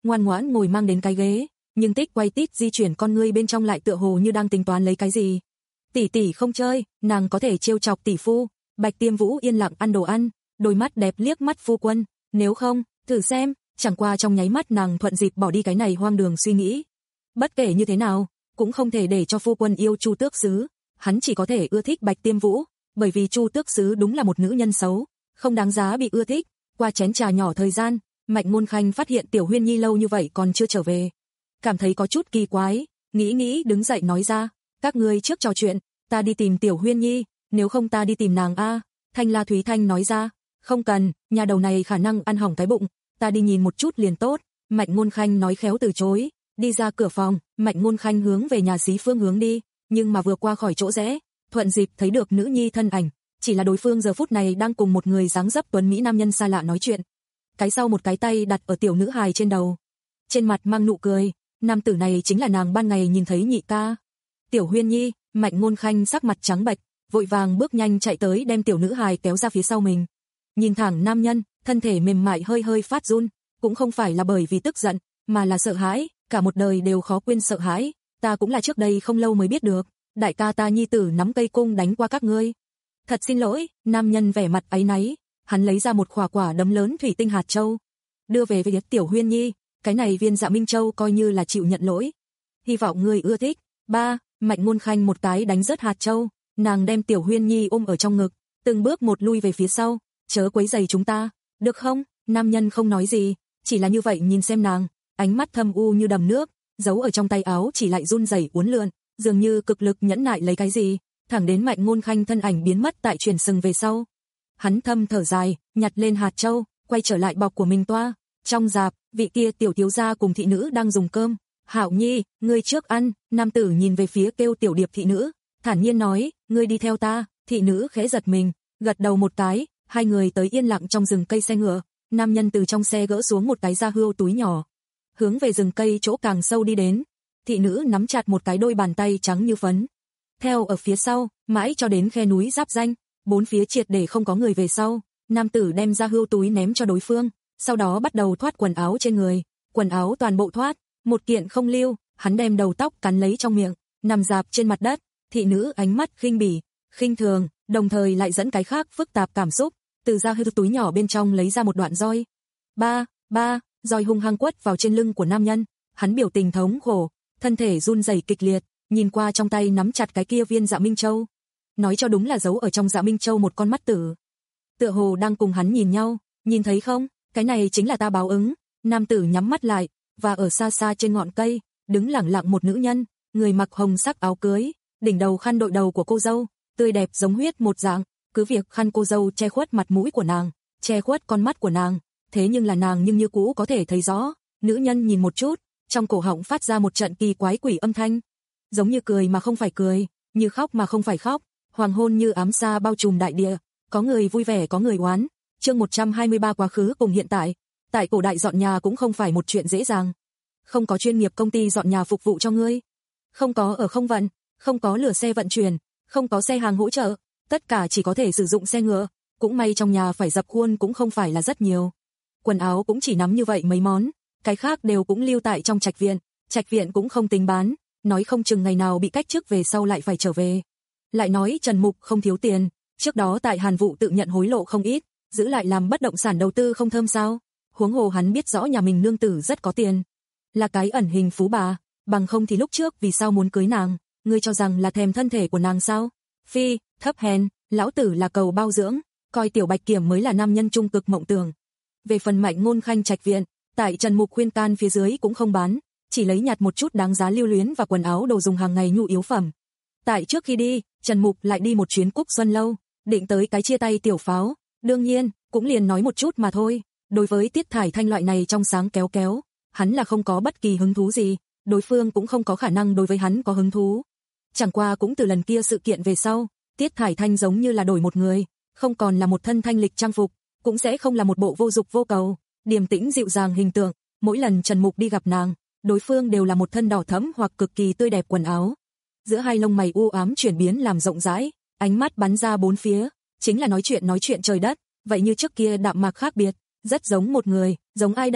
ngoan ngoãn ngồi mang đến cái ghế, nhưng tích quay tít di chuyển con ngươi bên trong lại tựa hồ như đang tính toán lấy cái gì. Tỷ tỷ không chơi, nàng có thể trêu chọc tỷ phu. Bạch Tiêm Vũ yên lặng ăn đồ ăn, đôi mắt đẹp liếc mắt phu quân, nếu không, thử xem, chẳng qua trong nháy mắt nàng thuận dịp bỏ đi cái này hoang đường suy nghĩ. Bất kể như thế nào, cũng không thể để cho phu quân yêu Chu Tước Sứ, hắn chỉ có thể ưa thích Bạch Tiêm Vũ, bởi vì Chu Tước Sứ đúng là một nữ nhân xấu, không đáng giá bị ưa thích. Qua chén trà nhỏ thời gian, Mạnh Ngôn Khanh phát hiện Tiểu Huyên Nhi lâu như vậy còn chưa trở về, cảm thấy có chút kỳ quái, nghĩ nghĩ đứng dậy nói ra, các ngươi trước trò chuyện, ta đi tìm Tiểu Huyên Nhi, nếu không ta đi tìm nàng a. Thanh La Thúy Thanh nói ra, không cần, nhà đầu này khả năng ăn hỏng cái bụng, ta đi nhìn một chút liền tốt. Mạnh Ngôn Khanh nói khéo từ chối, đi ra cửa phòng, Mạnh Ngôn Khanh hướng về nhà xí phương hướng đi, nhưng mà vừa qua khỏi chỗ rẽ, thuận dịp thấy được nữ nhi thân ảnh, chỉ là đối phương giờ phút này đang cùng một người dáng dấp tuấn mỹ nam nhân xa lạ nói chuyện. Cái sau một cái tay đặt ở tiểu nữ hài trên đầu, trên mặt mang nụ cười, nam tử này chính là nàng ban ngày nhìn thấy nhị ca. Tiểu Huyên Nhi, Mạnh Ngôn Khanh sắc mặt trắng bệch, vội vàng bước nhanh chạy tới đem tiểu nữ hài kéo ra phía sau mình. Nhìn thẳng nam nhân, thân thể mềm mại hơi hơi phát run, cũng không phải là bởi vì tức giận, mà là sợ hãi, cả một đời đều khó quên sợ hãi, ta cũng là trước đây không lâu mới biết được, đại ca ta nhi tử nắm cây cung đánh qua các ngươi. Thật xin lỗi, nam nhân vẻ mặt áy náy, hắn lấy ra một quả quả đấm lớn thủy tinh hạt châu, đưa về với Tiểu Huyên Nhi, cái này viên Dạ Minh Châu coi như là chịu nhận lỗi. Hy vọng ngươi ưa thích. Ba, Mạnh Ngôn Khanh một cái đánh rớt hạt châu, nàng đem Tiểu Huyên Nhi ôm ở trong ngực, từng bước một lui về phía sau, chớ quấy rầy chúng ta, được không? Nam nhân không nói gì, chỉ là như vậy nhìn xem nàng, ánh mắt thâm u như đầm nước, giấu ở trong tay áo chỉ lại run rẩy uốn lượn, dường như cực lực nhẫn nại lấy cái gì, thẳng đến Mạnh Ngôn Khanh thân ảnh biến mất tại truyền sừng về sau. Hắn thâm thở dài, nhặt lên hạt châu, quay trở lại bọc của mình toa. Trong dạp, vị kia tiểu thiếu gia cùng thị nữ đang dùng cơm. Hảo Nhi, ngươi trước ăn. Nam tử nhìn về phía kêu tiểu điệp thị nữ, thản nhiên nói, ngươi đi theo ta. Thị nữ khẽ giật mình, gật đầu một cái, hai người tới yên lặng trong rừng cây xe ngựa. Nam nhân từ trong xe gỡ xuống một cái da hươu túi nhỏ, hướng về rừng cây chỗ càng sâu đi đến. Thị nữ nắm chặt một cái đôi bàn tay trắng như phấn, theo ở phía sau, mãi cho đến khe núi giáp danh, bốn phía triệt để không có người về sau. Nam tử đem da hươu túi ném cho đối phương, sau đó bắt đầu thoát quần áo trên người, quần áo toàn bộ thoát, một kiện không lưu, hắn đem đầu tóc cắn lấy trong miệng, nằm dạp trên mặt đất. Thị nữ ánh mắt khinh bỉ, khinh thường, đồng thời lại dẫn cái khác phức tạp cảm xúc, từ da hươu túi nhỏ bên trong lấy ra một đoạn roi. Ba, ba, roi hung hăng quất vào trên lưng của nam nhân, hắn biểu tình thống khổ, thân thể run rẩy kịch liệt, nhìn qua trong tay nắm chặt cái kia viên Dạ Minh Châu, nói cho đúng là giấu ở trong Dạ Minh Châu một con mắt tử, tựa hồ đang cùng hắn nhìn nhau, nhìn thấy không, cái này chính là ta báo ứng. Nam tử nhắm mắt lại, và ở xa xa trên ngọn cây, đứng lẳng lặng một nữ nhân, người mặc hồng sắc áo cưới, đỉnh đầu khăn đội đầu của cô dâu, tươi đẹp giống huyết một dạng, cứ việc khăn cô dâu che khuất mặt mũi của nàng, che khuất con mắt của nàng, thế nhưng là nàng nhưng như cũ có thể thấy rõ. Nữ nhân nhìn một chút, trong cổ họng phát ra một trận kỳ quái quỷ âm thanh, giống như cười mà không phải cười, như khóc mà không phải khóc. Hoàng hôn như ám sa bao trùm đại địa, có người vui vẻ có người oán. Chương một trăm hai mươi ba quá khứ cùng hiện tại. Tại cổ đại dọn nhà cũng không phải một chuyện dễ dàng. Không có chuyên nghiệp công ty dọn nhà phục vụ cho ngươi, không có ở không vận, không có lửa xe vận chuyển, không có xe hàng hỗ trợ, tất cả chỉ có thể sử dụng xe ngựa. Cũng may trong nhà phải dập khuôn cũng không phải là rất nhiều. Quần áo cũng chỉ nắm như vậy mấy món, cái khác đều cũng lưu tại trong trạch viện, trạch viện cũng không tính bán, nói không chừng ngày nào bị cách chức về sau lại phải trở về. Lại nói Trần Mục không thiếu tiền, trước đó tại Hàn Vụ tự nhận hối lộ không ít, giữ lại làm bất động sản đầu tư không thơm sao? Huống hồ hắn biết rõ nhà mình nương tử rất có tiền, là cái ẩn hình phú bà, bằng không thì lúc trước vì sao muốn cưới nàng, ngươi cho rằng là thèm thân thể của nàng sao? Phi, thấp hèn, lão tử là cầu bao dưỡng, coi Tiểu Bạch Kiểm mới là nam nhân trung cực mộng tưởng. Về phần Mạnh Ngôn Khanh trạch viện, tại Trần Mục khuyên can phía dưới cũng không bán, chỉ lấy nhặt một chút đáng giá lưu luyến và quần áo đồ dùng hàng ngày nhu yếu phẩm. Tại trước khi đi, Trần Mục lại đi một chuyến Cúc Xuân lâu, định tới cái chia tay tiểu pháo, đương nhiên, cũng liền nói một chút mà thôi. Đối với Tiết Thải Thanh loại này trong sáng kéo kéo, hắn là không có bất kỳ hứng thú gì, đối phương cũng không có khả năng đối với hắn có hứng thú. Chẳng qua cũng từ lần kia sự kiện về sau, Tiết Thải Thanh giống như là đổi một người, không còn là một thân thanh lịch trang phục, cũng sẽ không là một bộ vô dục vô cầu, điềm tĩnh dịu dàng hình tượng. Mỗi lần Trần Mục đi gặp nàng, đối phương đều là một thân đỏ thẫm hoặc cực kỳ tươi đẹp quần áo, giữa hai lông mày u ám chuyển biến làm rộng rãi, ánh mắt bắn ra bốn phía, chính là nói chuyện nói chuyện trời đất, vậy như trước kia đạm mạc khác biệt, rất giống một người, giống ai đây?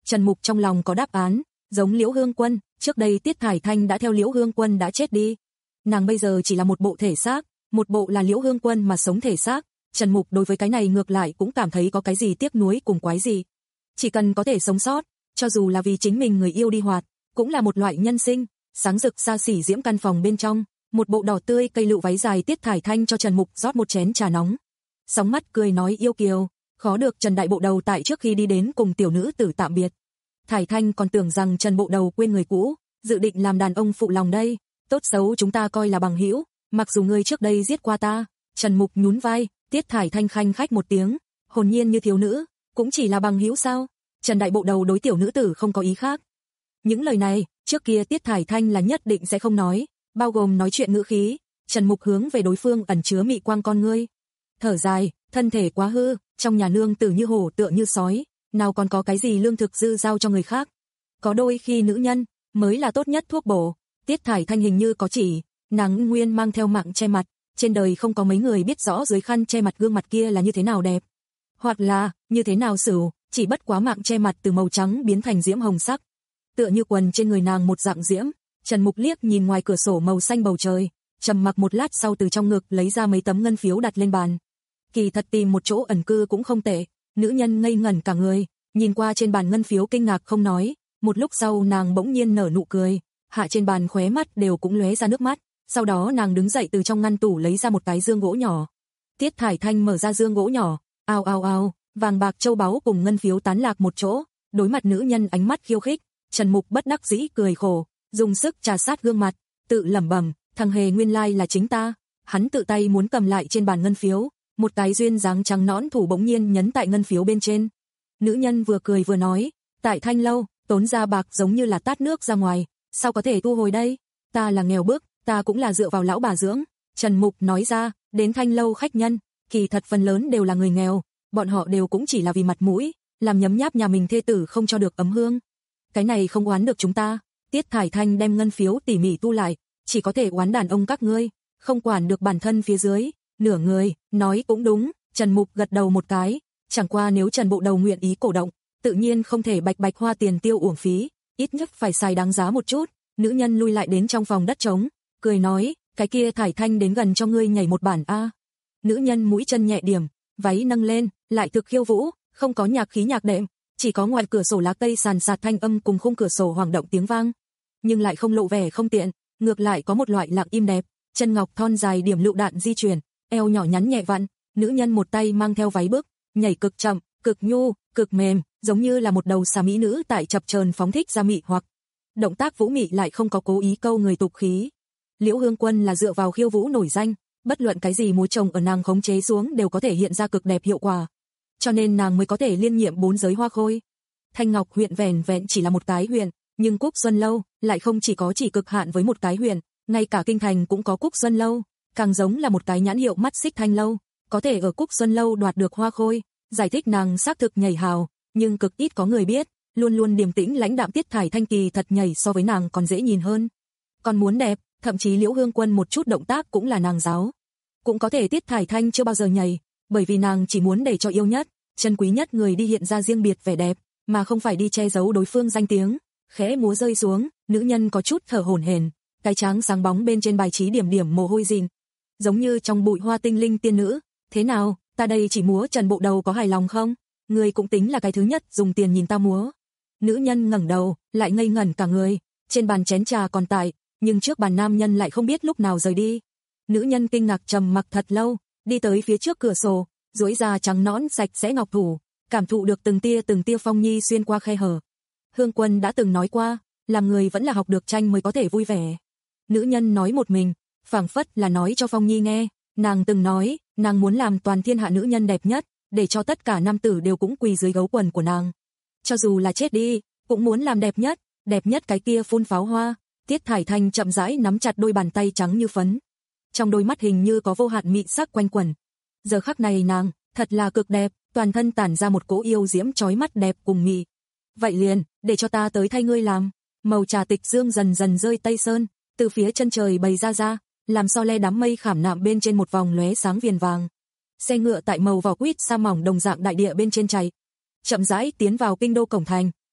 Trần Mục trong lòng có đáp án, giống Liễu Hương Quân, trước đây Tiết Thải Thanh đã theo Liễu Hương Quân đã chết đi. Nàng bây giờ chỉ là một bộ thể xác, một bộ là Liễu Hương Quân mà sống thể xác. Trần Mục đối với cái này ngược lại cũng cảm thấy có cái gì tiếc nuối cùng quái gì. Chỉ cần có thể sống sót, cho dù là vì chính mình người yêu đi hoạt, cũng là một loại nhân sinh. Sáng rực xa xỉ diễm căn phòng bên trong, một bộ đỏ tươi cây lựu váy dài Tiết Thải Thanh cho Trần Mục rót một chén trà nóng. Sóng mắt cười nói yêu kiều, khó được Trần Đại Bộ Đầu tại trước khi đi đến cùng tiểu nữ tử tạm biệt. Thải Thanh còn tưởng rằng Trần Bộ Đầu quên người cũ, dự định làm đàn ông phụ lòng đây, tốt xấu chúng ta coi là bằng hữu, mặc dù ngươi trước đây giết qua ta. Trần Mục nhún vai, Tiết Thải Thanh khanh khách một tiếng, hồn nhiên như thiếu nữ, cũng chỉ là bằng hữu sao? Trần Đại Bộ Đầu đối tiểu nữ tử không có ý khác. Những lời này, trước kia Tiết Thải Thanh là nhất định sẽ không nói, bao gồm nói chuyện ngữ khí. Trần Mục hướng về đối phương ẩn chứa mị quang con ngươi, thở dài, thân thể quá hư, trong nhà nương tử như hổ tựa như sói, nào còn có cái gì lương thực dư giao cho người khác. Có đôi khi nữ nhân mới là tốt nhất thuốc bổ. Tiết Thải Thanh hình như có chỉ, nàng nguyên mang theo mạng che mặt, trên đời không có mấy người biết rõ dưới khăn che mặt gương mặt kia là như thế nào đẹp, hoặc là như thế nào xỉu, chỉ bất quá mạng che mặt từ màu trắng biến thành diễm hồng sắc, tựa như quần trên người nàng một dạng diễm. Trần Mục liếc nhìn ngoài cửa sổ màu xanh bầu trời, trầm mặc một lát sau từ trong ngực lấy ra mấy tấm ngân phiếu đặt lên bàn. Kỳ thật tìm một chỗ ẩn cư cũng không tệ. Nữ nhân ngây ngẩn cả người, nhìn qua trên bàn ngân phiếu kinh ngạc không nói, một lúc sau nàng bỗng nhiên nở nụ cười, hạ trên bàn khóe mắt đều cũng lóe ra nước mắt, sau đó nàng đứng dậy từ trong ngăn tủ lấy ra một cái dương gỗ nhỏ. Tiết Thải Thanh mở ra dương gỗ nhỏ, ao ao ao, vàng bạc châu báu cùng ngân phiếu tán lạc một chỗ, đối mặt nữ nhân ánh mắt khiêu khích, Trần Mục bất đắc dĩ cười khổ, dùng sức trà sát gương mặt, tự lẩm bẩm, thằng hề nguyên lai là chính ta. Hắn tự tay muốn cầm lại trên bàn ngân phiếu, một cái duyên dáng trắng nõn thủ bỗng nhiên nhấn tại ngân phiếu bên trên. Nữ nhân vừa cười vừa nói, tại Thanh lâu, tốn ra bạc giống như là tát nước ra ngoài, sao có thể thu hồi đây? Ta là nghèo bức, ta cũng là dựa vào lão bà dưỡng. Trần Mục nói ra, đến Thanh lâu khách nhân, kỳ thật phần lớn đều là người nghèo, bọn họ đều cũng chỉ là vì mặt mũi, làm nhấm nháp nhà mình thê tử không cho được ấm hương. Cái này không oán được chúng ta. Tiết Thải Thanh đem ngân phiếu tỉ mỉ tu lại, chỉ có thể oán đàn ông các ngươi, không quản được bản thân phía dưới. Nửa người, nói cũng đúng, Trần Mục gật đầu một cái, chẳng qua nếu Trần Bộ Đầu nguyện ý cổ động, tự nhiên không thể bạch bạch hoa tiền tiêu uổng phí, ít nhất phải xài đáng giá một chút. Nữ nhân lui lại đến trong phòng đất trống, cười nói, cái kia Thải Thanh đến gần cho ngươi nhảy một bản a. Nữ nhân mũi chân nhẹ điểm, váy nâng lên, lại thực khiêu vũ, không có nhạc khí nhạc đệm, chỉ có ngoài cửa sổ lá cây sàn sạt thanh âm cùng khung cửa sổ hoảng động tiếng vang, nhưng lại không lộ vẻ không tiện, ngược lại có một loại lặng im đẹp. Chân ngọc thon dài điểm lựu đạn di chuyển, eo nhỏ nhắn nhẹ vặn, nữ nhân một tay mang theo váy bước, nhảy cực chậm, cực nhu, cực mềm, giống như là một đầu xà mỹ nữ tại chập chờn phóng thích ra mị hoặc. Động tác vũ mị lại không có cố ý câu người tục khí. Liễu Hương Quân là dựa vào khiêu vũ nổi danh, bất luận cái gì múa chồng ở nàng khống chế xuống đều có thể hiện ra cực đẹp hiệu quả, cho nên nàng mới có thể liên nhiệm bốn giới hoa khôi. Thanh Ngọc huyện vẻn vẹn chỉ là một cái huyện, nhưng Cúc Xuân lâu lại không chỉ có chỉ cực hạn với một cái huyện, ngay cả kinh thành cũng có Cúc Xuân lâu, càng giống là một cái nhãn hiệu mắt xích Thanh lâu, có thể ở Cúc Xuân lâu đoạt được hoa khôi, giải thích nàng xác thực nhảy hào, nhưng cực ít có người biết, luôn luôn điềm tĩnh lãnh đạm Tiết Thải Thanh kỳ thật nhảy so với nàng còn dễ nhìn hơn, còn muốn đẹp, thậm chí Liễu Hương Quân một chút động tác cũng là nàng giáo. Cũng có thể Tiết Thải Thanh chưa bao giờ nhảy, bởi vì nàng chỉ muốn để cho yêu nhất, chân quý nhất người đi hiện ra riêng biệt vẻ đẹp, mà không phải đi che giấu đối phương danh tiếng. Khẽ múa rơi xuống, nữ nhân có chút thở hổn hển, cái trán sáng bóng bên trên bài trí điểm điểm mồ hôi dìn, giống như trong bụi hoa tinh linh tiên nữ. Thế nào, ta đây chỉ múa Trần Bộ Đầu có hài lòng không? Người cũng tính là cái thứ nhất dùng tiền nhìn ta múa. Nữ nhân ngẩng đầu, lại ngây ngẩn cả người, trên bàn chén trà còn tại, nhưng trước bàn nam nhân lại không biết lúc nào rời đi. Nữ nhân kinh ngạc trầm mặc thật lâu, đi tới phía trước cửa sổ, duỗi ra trắng nõn sạch sẽ ngọc thủ, cảm thụ được từng tia từng tia phong nhi xuyên qua khe hở. Hương Quân đã từng nói qua, làm người vẫn là học được tranh mới có thể vui vẻ. Nữ nhân nói một mình, phảng phất là nói cho Phong Nhi nghe, nàng từng nói, nàng muốn làm toàn thiên hạ nữ nhân đẹp nhất, để cho tất cả nam tử đều cũng quỳ dưới gấu quần của nàng. Cho dù là chết đi, cũng muốn làm đẹp nhất, đẹp nhất cái kia phun pháo hoa. Tiết Thải Thanh chậm rãi nắm chặt đôi bàn tay trắng như phấn, trong đôi mắt hình như có vô hạn mị sắc quanh quẩn. Giờ khắc này nàng, thật là cực đẹp, toàn thân tản ra một cỗ yêu diễm chói mắt đẹp cùng mị. Vậy liền, để cho ta tới thay ngươi làm. Màu trà tịch dương dần dần rơi tây sơn, từ phía chân trời bày ra ra, làm so le đám mây khảm nạm bên trên một vòng lóe sáng viền vàng. Xe ngựa tại màu vỏ quýt sa mỏng đồng dạng đại địa bên trên chạy, chậm rãi tiến vào kinh đô cổng thành.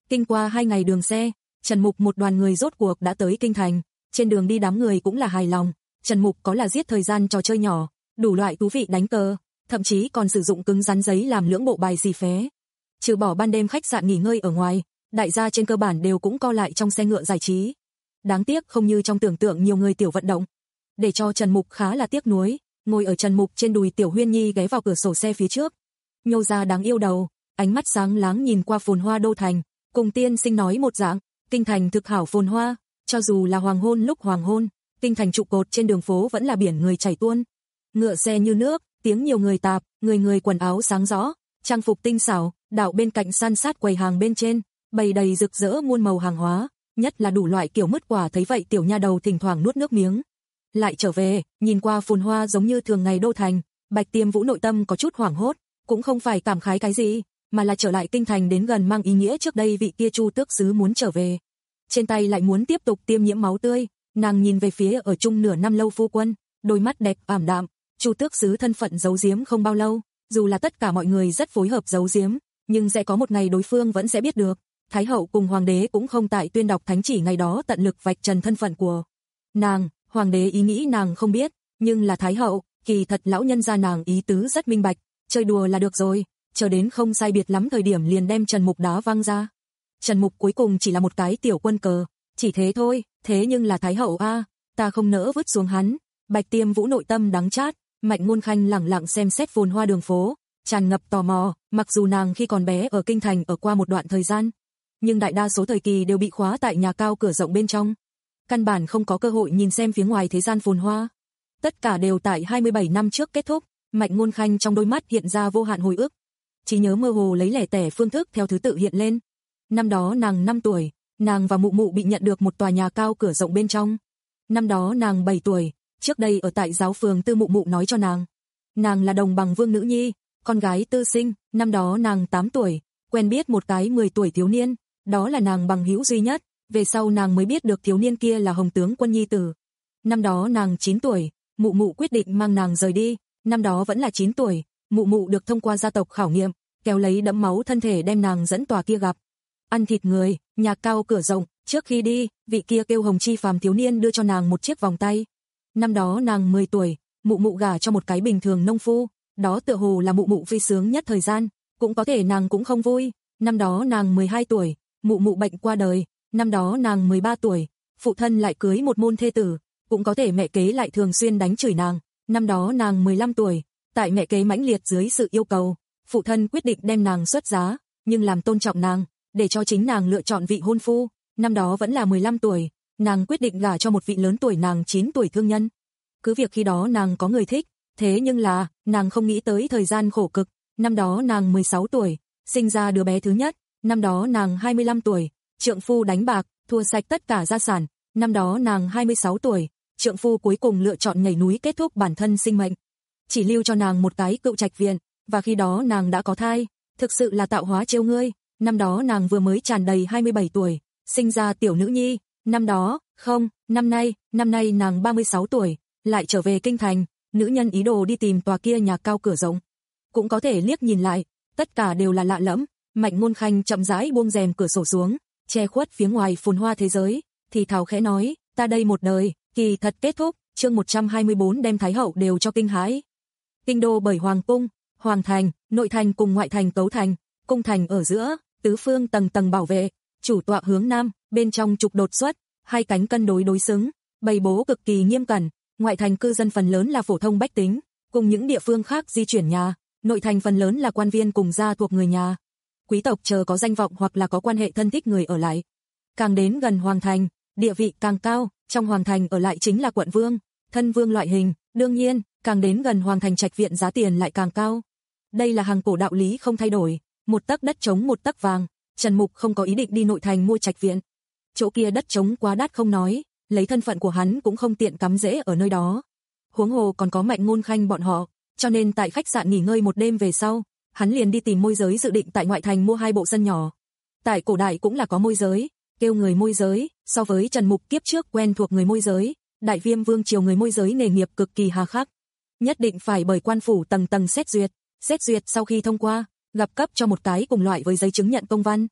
Kinh qua hai ngày đường xe, Trần Mục một đoàn người rốt cuộc đã tới kinh thành, trên đường đi đám người cũng là hài lòng, Trần Mục có là giết thời gian trò chơi nhỏ, đủ loại thú vị đánh cờ, thậm chí còn sử dụng cứng rắn giấy làm lưỡng bộ bài xì phé. Trừ bỏ ban đêm khách sạn nghỉ ngơi ở ngoài, đại gia trên cơ bản đều cũng co lại trong xe ngựa giải trí. Đáng tiếc không như trong tưởng tượng nhiều người tiểu vận động. Để cho Trần Mục khá là tiếc nuối, ngồi ở Trần Mục trên đùi Tiểu Huyên Nhi ghé vào cửa sổ xe phía trước. Nhô ra đáng yêu đầu, ánh mắt sáng láng nhìn qua phồn hoa đô thành, cùng tiên sinh nói một dạng, kinh thành thực hảo phồn hoa, cho dù là hoàng hôn lúc hoàng hôn, kinh thành trụ cột trên đường phố vẫn là biển người chảy tuôn. Ngựa xe như nước, tiếng nhiều người tạp, người người quần áo sáng rõ, trang phục tinh xảo, đạo bên cạnh san sát quầy hàng bên trên, bày đầy rực rỡ muôn màu hàng hóa, nhất là đủ loại kiểu mứt quả, thấy vậy tiểu nha đầu thỉnh thoảng nuốt nước miếng. Lại trở về, nhìn qua phồn hoa giống như thường ngày đô thành, Bạch Tiêm Vũ nội tâm có chút hoảng hốt, cũng không phải cảm khái cái gì, mà là trở lại kinh thành đến gần mang ý nghĩa trước đây vị kia Chu Tước sứ muốn trở về. Trên tay lại muốn tiếp tục tiêm nhiễm máu tươi, nàng nhìn về phía ở chung nửa năm lâu phu quân, đôi mắt đẹp ảm đạm, Chu Tước sứ thân phận giấu giếm không bao lâu, dù là tất cả mọi người rất phối hợp giấu giếm, nhưng sẽ có một ngày đối phương vẫn sẽ biết được. Thái hậu cùng hoàng đế cũng không tại tuyên đọc thánh chỉ ngày đó tận lực vạch trần thân phận của nàng, hoàng đế ý nghĩ nàng không biết, nhưng là thái hậu, kỳ thật lão nhân gia nàng ý tứ rất minh bạch, chơi đùa là được rồi, chờ đến không sai biệt lắm thời điểm liền đem Trần Mục đá văng ra. Trần Mục cuối cùng chỉ là một cái tiểu quân cờ, chỉ thế thôi, thế nhưng là thái hậu a, ta không nỡ vứt xuống hắn. Bạch Tiêm Vũ nội tâm đắng chát, Mạnh Ngôn Khanh lẳng lặng xem xét phồn hoa đường phố, tràn ngập tò mò, mặc dù nàng khi còn bé ở kinh thành ở qua một đoạn thời gian, nhưng đại đa số thời kỳ đều bị khóa tại nhà cao cửa rộng bên trong, căn bản không có cơ hội nhìn xem phía ngoài thế gian phồn hoa. Tất cả đều tại hai mươi bảy năm trước kết thúc, Mạnh Ngôn Khanh trong đôi mắt hiện ra vô hạn hồi ức, trí nhớ mơ hồ lấy lẻ tẻ phương thức theo thứ tự hiện lên. Năm đó nàng năm tuổi, nàng và mụ mụ bị nhận được một tòa nhà cao cửa rộng bên trong. Năm đó nàng bảy tuổi, trước đây ở tại giáo phường tư mụ mụ nói cho nàng, nàng là đồng bằng vương nữ nhi, con gái tư sinh. Năm đó nàng tám tuổi, quen biết một cái mười tuổi thiếu niên, đó là nàng bằng hữu duy nhất, về sau nàng mới biết được thiếu niên kia là Hồng tướng quân nhi tử. Năm đó nàng chín tuổi, mụ mụ quyết định mang nàng rời đi, năm đó vẫn là chín tuổi, mụ mụ được thông qua gia tộc khảo nghiệm, kéo lấy đẫm máu thân thể đem nàng dẫn tòa kia gặp ăn thịt người, nhà cao cửa rộng, trước khi đi, vị kia kêu Hồng Chi phàm thiếu niên đưa cho nàng một chiếc vòng tay. Năm đó nàng mười tuổi, mụ mụ gả cho một cái bình thường nông phu, đó tựa hồ là mụ mụ vui sướng nhất thời gian, cũng có thể nàng cũng không vui. Năm đó nàng mười hai tuổi, mụ mụ bệnh qua đời, năm đó nàng mười ba tuổi, phụ thân lại cưới một môn thê tử, cũng có thể mẹ kế lại thường xuyên đánh chửi nàng. Năm đó nàng mười lăm tuổi, tại mẹ kế mãnh liệt dưới sự yêu cầu, phụ thân quyết định đem nàng xuất giá, nhưng làm tôn trọng nàng, để cho chính nàng lựa chọn vị hôn phu. Năm đó vẫn là mười lăm tuổi, nàng quyết định gả cho một vị lớn tuổi nàng chín tuổi thương nhân. Cứ việc khi đó nàng có người thích, thế nhưng là, nàng không nghĩ tới thời gian khổ cực. Năm đó nàng mười sáu tuổi, sinh ra đứa bé thứ nhất. Năm đó nàng hai mươi lăm tuổi, trượng phu đánh bạc, thua sạch tất cả gia sản. Năm đó nàng hai mươi sáu tuổi, trượng phu cuối cùng lựa chọn nhảy núi kết thúc bản thân sinh mệnh, chỉ lưu cho nàng một cái cựu trạch viện, và khi đó nàng đã có thai, thực sự là tạo hóa trêu ngươi. Năm đó nàng vừa mới tràn đầy hai mươi bảy tuổi, sinh ra tiểu nữ nhi. Năm đó, không, năm nay, năm nay nàng ba mươi sáu tuổi, lại trở về kinh thành, nữ nhân ý đồ đi tìm tòa kia nhà cao cửa rộng, cũng có thể liếc nhìn lại, tất cả đều là lạ lẫm. Mạnh Ngôn Khanh chậm rãi buông rèm cửa sổ xuống, che khuất phía ngoài phồn hoa thế giới, thì thào khẽ nói, ta đây một đời, kỳ thật kết thúc. Chương một trăm hai mươi bốn đem thái hậu đều cho kinh hãi. Kinh đô bởi hoàng cung, hoàng thành, nội thành cùng ngoại thành cấu thành, cung thành ở giữa, tứ phương tầng tầng bảo vệ, chủ tọa hướng nam, bên trong trục đột xuất, hai cánh cân đối đối xứng, bày bố cực kỳ nghiêm cẩn. Ngoại thành cư dân phần lớn là phổ thông bách tính, cùng những địa phương khác di chuyển nhà, nội thành phần lớn là quan viên cùng gia thuộc người nhà, quý tộc chờ có danh vọng hoặc là có quan hệ thân thích người ở lại. Càng đến gần hoàng thành, địa vị càng cao, trong hoàng thành ở lại chính là quận vương, thân vương loại hình, đương nhiên, càng đến gần hoàng thành trạch viện giá tiền lại càng cao. Đây là hàng cổ đạo lý không thay đổi, một tấc đất trống một tấc vàng. Trần Mục không có ý định đi nội thành mua trạch viện, chỗ kia đất trống quá đắt không nói, lấy thân phận của hắn cũng không tiện cắm rễ ở nơi đó. Huống hồ còn có Mạnh Ngôn Khanh bọn họ, cho nên tại khách sạn nghỉ ngơi một đêm về sau, hắn liền đi tìm môi giới dự định tại ngoại thành mua hai bộ sân nhỏ. Tại cổ đại cũng là có môi giới, kêu người môi giới, so với Trần Mục kiếp trước quen thuộc người môi giới, Đại Viêm vương triều người môi giới nghề nghiệp cực kỳ hà khắc, nhất định phải bởi quan phủ tầng tầng xét duyệt, xét duyệt sau khi thông qua, gặp cấp cho một cái cùng loại với giấy chứng nhận công văn.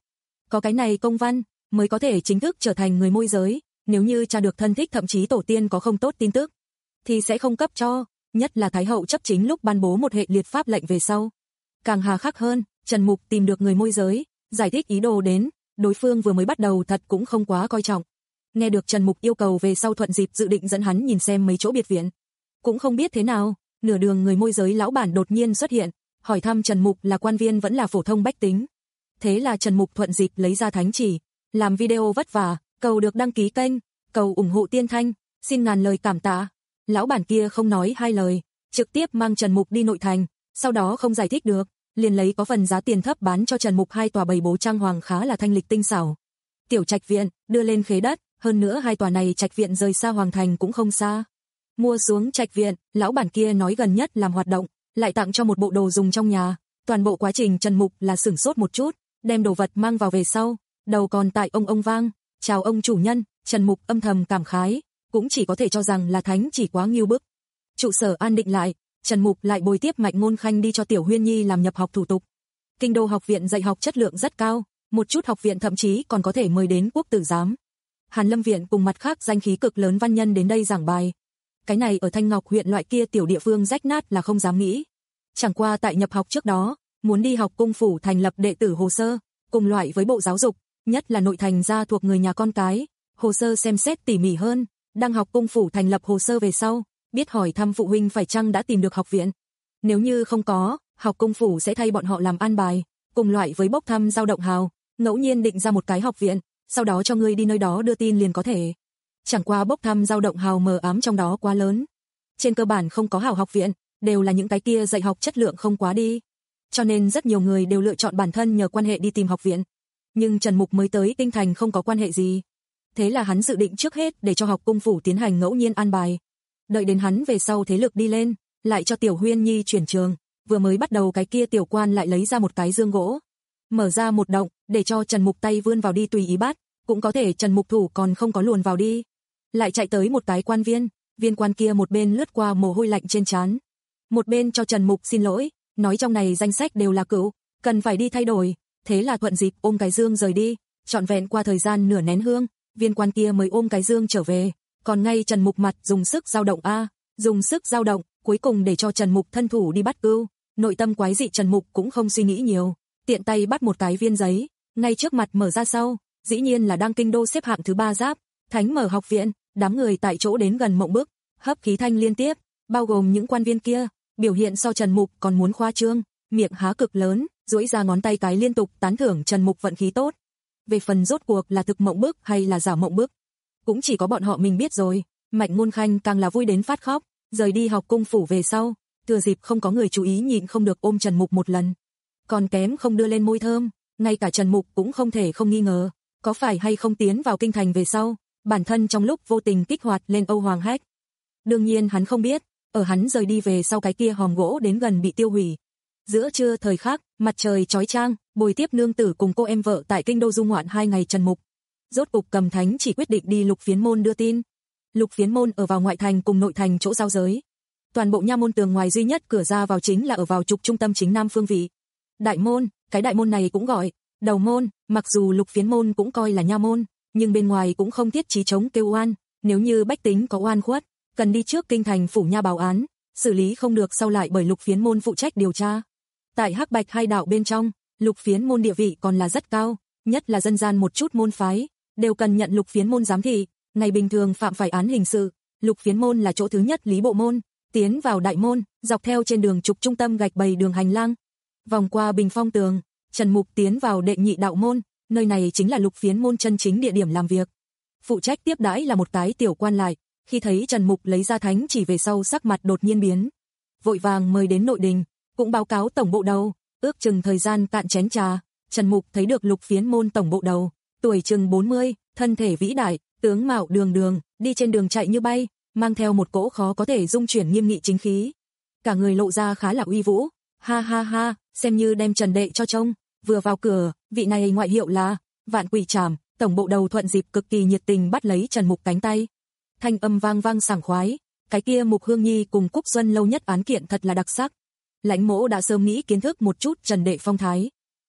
Có cái này công văn, mới có thể chính thức trở thành người môi giới, nếu như tra được thân thích thậm chí tổ tiên có không tốt tin tức, thì sẽ không cấp cho, nhất là Thái hậu chấp chính lúc ban bố một hệ liệt pháp lệnh về sau. Càng hà khắc hơn, Trần Mục tìm được người môi giới, giải thích ý đồ đến, đối phương vừa mới bắt đầu thật cũng không quá coi trọng. Nghe được Trần Mục yêu cầu về sau thuận dịp dự định dẫn hắn nhìn xem mấy chỗ biệt viện. Cũng không biết thế nào, nửa đường người môi giới lão bản đột nhiên xuất hiện, hỏi thăm Trần Mục là quan viên vẫn là phổ thông bách tính. Thế là Trần Mục thuận dịp lấy ra thánh chỉ, làm video vất vả, cầu được đăng ký kênh, cầu ủng hộ Tiên Thanh, xin ngàn lời cảm tạ. Lão bản kia không nói hai lời, trực tiếp mang Trần Mục đi nội thành, sau đó không giải thích được, liền lấy có phần giá tiền thấp bán cho Trần Mục hai tòa bày bố trang hoàng khá là thanh lịch tinh xảo. Tiểu trạch viện, đưa lên khế đất, hơn nữa hai tòa này trạch viện rời xa hoàng thành cũng không xa. Mua xuống trạch viện, lão bản kia nói gần nhất làm hoạt động, lại tặng cho một bộ đồ dùng trong nhà. Toàn bộ quá trình Trần Mục là sửng sốt một chút, đem đồ vật mang vào về sau, đầu còn tại ông ông vang, chào ông chủ nhân. Trần Mục âm thầm cảm khái, cũng chỉ có thể cho rằng là thánh chỉ quá nghiêu bức. Trụ sở an định lại, Trần Mục lại bồi tiếp Mạnh Ngôn Khanh đi cho Tiểu Huyên Nhi làm nhập học thủ tục. Kinh đô học viện dạy học chất lượng rất cao, một chút học viện thậm chí còn có thể mời đến quốc tử giám, Hàn Lâm viện cùng mặt khác danh khí cực lớn văn nhân đến đây giảng bài. Cái này ở Thanh Ngọc huyện loại kia tiểu địa phương rách nát là không dám nghĩ. Chẳng qua tại nhập học trước đó, muốn đi học cung phủ thành lập đệ tử hồ sơ, cùng loại với bộ giáo dục, nhất là nội thành gia thuộc người nhà con cái, hồ sơ xem xét tỉ mỉ hơn, đang học cung phủ thành lập hồ sơ về sau, biết hỏi thăm phụ huynh phải chăng đã tìm được học viện. Nếu như không có, học cung phủ sẽ thay bọn họ làm an bài, cùng loại với bốc thăm dao động hào, ngẫu nhiên định ra một cái học viện, sau đó cho ngươi đi nơi đó đưa tin liền có thể. Chẳng qua bốc thăm dao động hào mờ ám trong đó quá lớn. Trên cơ bản không có hảo học viện, đều là những cái kia dạy học chất lượng không quá đi. Cho nên rất nhiều người đều lựa chọn bản thân nhờ quan hệ đi tìm học viện. Nhưng Trần Mục mới tới Kinh Thành không có quan hệ gì. Thế là hắn dự định trước hết để cho học cung phủ tiến hành ngẫu nhiên an bài. Đợi đến hắn về sau thế lực đi lên, lại cho Tiểu Huyên Nhi chuyển trường, vừa mới bắt đầu cái kia tiểu quan lại lấy ra một cái dương gỗ. Mở ra một động, để cho Trần Mục tay vươn vào đi tùy ý bắt, cũng có thể Trần Mục thủ còn không có luồn vào đi. Lại chạy tới một cái quan viên, viên quan kia một bên lướt qua mồ hôi lạnh trên trán, một bên cho Trần Mục xin lỗi, nói trong này danh sách đều là cựu, cần phải đi thay đổi. Thế là thuận dịp ôm cái dương rời đi, trọn vẹn qua thời gian nửa nén hương, viên quan kia mới ôm cái dương trở về, còn ngay Trần Mục mặt dùng sức dao động a, dùng sức dao động, cuối cùng để cho Trần Mục thân thủ đi bắt cưu. Nội tâm quái dị Trần Mục cũng không suy nghĩ nhiều, tiện tay bắt một cái viên giấy, ngay trước mặt mở ra sau, dĩ nhiên là đang kinh đô xếp hạng thứ ba giáp, Thánh Mở học viện. Đám người tại chỗ đến gần mộng bức, hấp khí thanh liên tiếp, bao gồm những quan viên kia, biểu hiện so Trần Mục còn muốn khoa trương, miệng há cực lớn, duỗi ra ngón tay cái liên tục tán thưởng Trần Mục vận khí tốt. Về phần rốt cuộc là thực mộng bức hay là giả mộng bức, cũng chỉ có bọn họ mình biết rồi. Mạnh Ngôn Khanh càng là vui đến phát khóc, rời đi học cung phủ về sau, thừa dịp không có người chú ý nhịn không được ôm Trần Mục một lần, còn kém không đưa lên môi thơm, ngay cả Trần Mục cũng không thể không nghi ngờ, có phải hay không tiến vào kinh thành về sau, bản thân trong lúc vô tình kích hoạt lên Âu Hoàng Hách. Đương nhiên hắn không biết, ở hắn rời đi về sau cái kia hòm gỗ đến gần bị tiêu hủy. Giữa trưa thời khắc, mặt trời chói chang, bồi tiếp nương tử cùng cô em vợ tại kinh đô du ngoạn hai ngày. Trần Mục rốt cục cầm thánh chỉ quyết định đi Lục Phiến môn đưa tin. Lục Phiến môn ở vào ngoại thành cùng nội thành chỗ giao giới. Toàn bộ nha môn tường ngoài duy nhất cửa ra vào chính là ở vào trục trung tâm chính nam phương vị. Đại môn, cái đại môn này cũng gọi đầu môn, mặc dù Lục Phiến môn cũng coi là nha môn, nhưng bên ngoài cũng không thiết trí chống kêu oan, nếu như bách tính có oan khuất, cần đi trước kinh thành phủ nha báo án, xử lý không được sau lại bởi Lục Phiến môn phụ trách điều tra. Tại Hắc Bạch hai đạo bên trong, Lục Phiến môn địa vị còn là rất cao, nhất là dân gian một chút môn phái, đều cần nhận Lục Phiến môn giám thị, ngày bình thường phạm phải án hình sự, Lục Phiến môn là chỗ thứ nhất lý bộ môn, tiến vào đại môn, dọc theo trên đường trục trung tâm gạch bày đường hành lang, vòng qua bình phong tường, Trần Mục tiến vào đệ nhị đạo môn, nơi này chính là Lục Phiến môn chân chính địa điểm làm việc. Phụ trách tiếp đãi là một cái tiểu quan lại, khi thấy Trần Mục lấy ra thánh chỉ về sau sắc mặt đột nhiên biến, vội vàng mời đến nội đình, cũng báo cáo tổng bộ đầu, ước chừng thời gian cạn chén trà, Trần Mục thấy được Lục Phiến môn tổng bộ đầu, tuổi chừng bốn mươi, thân thể vĩ đại, tướng mạo đường đường, đi trên đường chạy như bay, mang theo một cỗ khó có thể dung chuyển nghiêm nghị chính khí. Cả người lộ ra khá là uy vũ, ha ha ha, xem như đem Trần đệ cho trông. Vừa vào cửa, vị này ngoại hiệu là Vạn Quỷ Trảm, tổng bộ đầu thuận dịp cực kỳ nhiệt tình bắt lấy Trần Mục cánh tay. Thanh âm vang vang sảng khoái, cái kia Mục Hương Nhi cùng Cúc Xuân lâu nhất án kiện thật là đặc sắc. Lãnh Mỗ đã sớm nghĩ kiến thức một chút Trần đệ phong thái.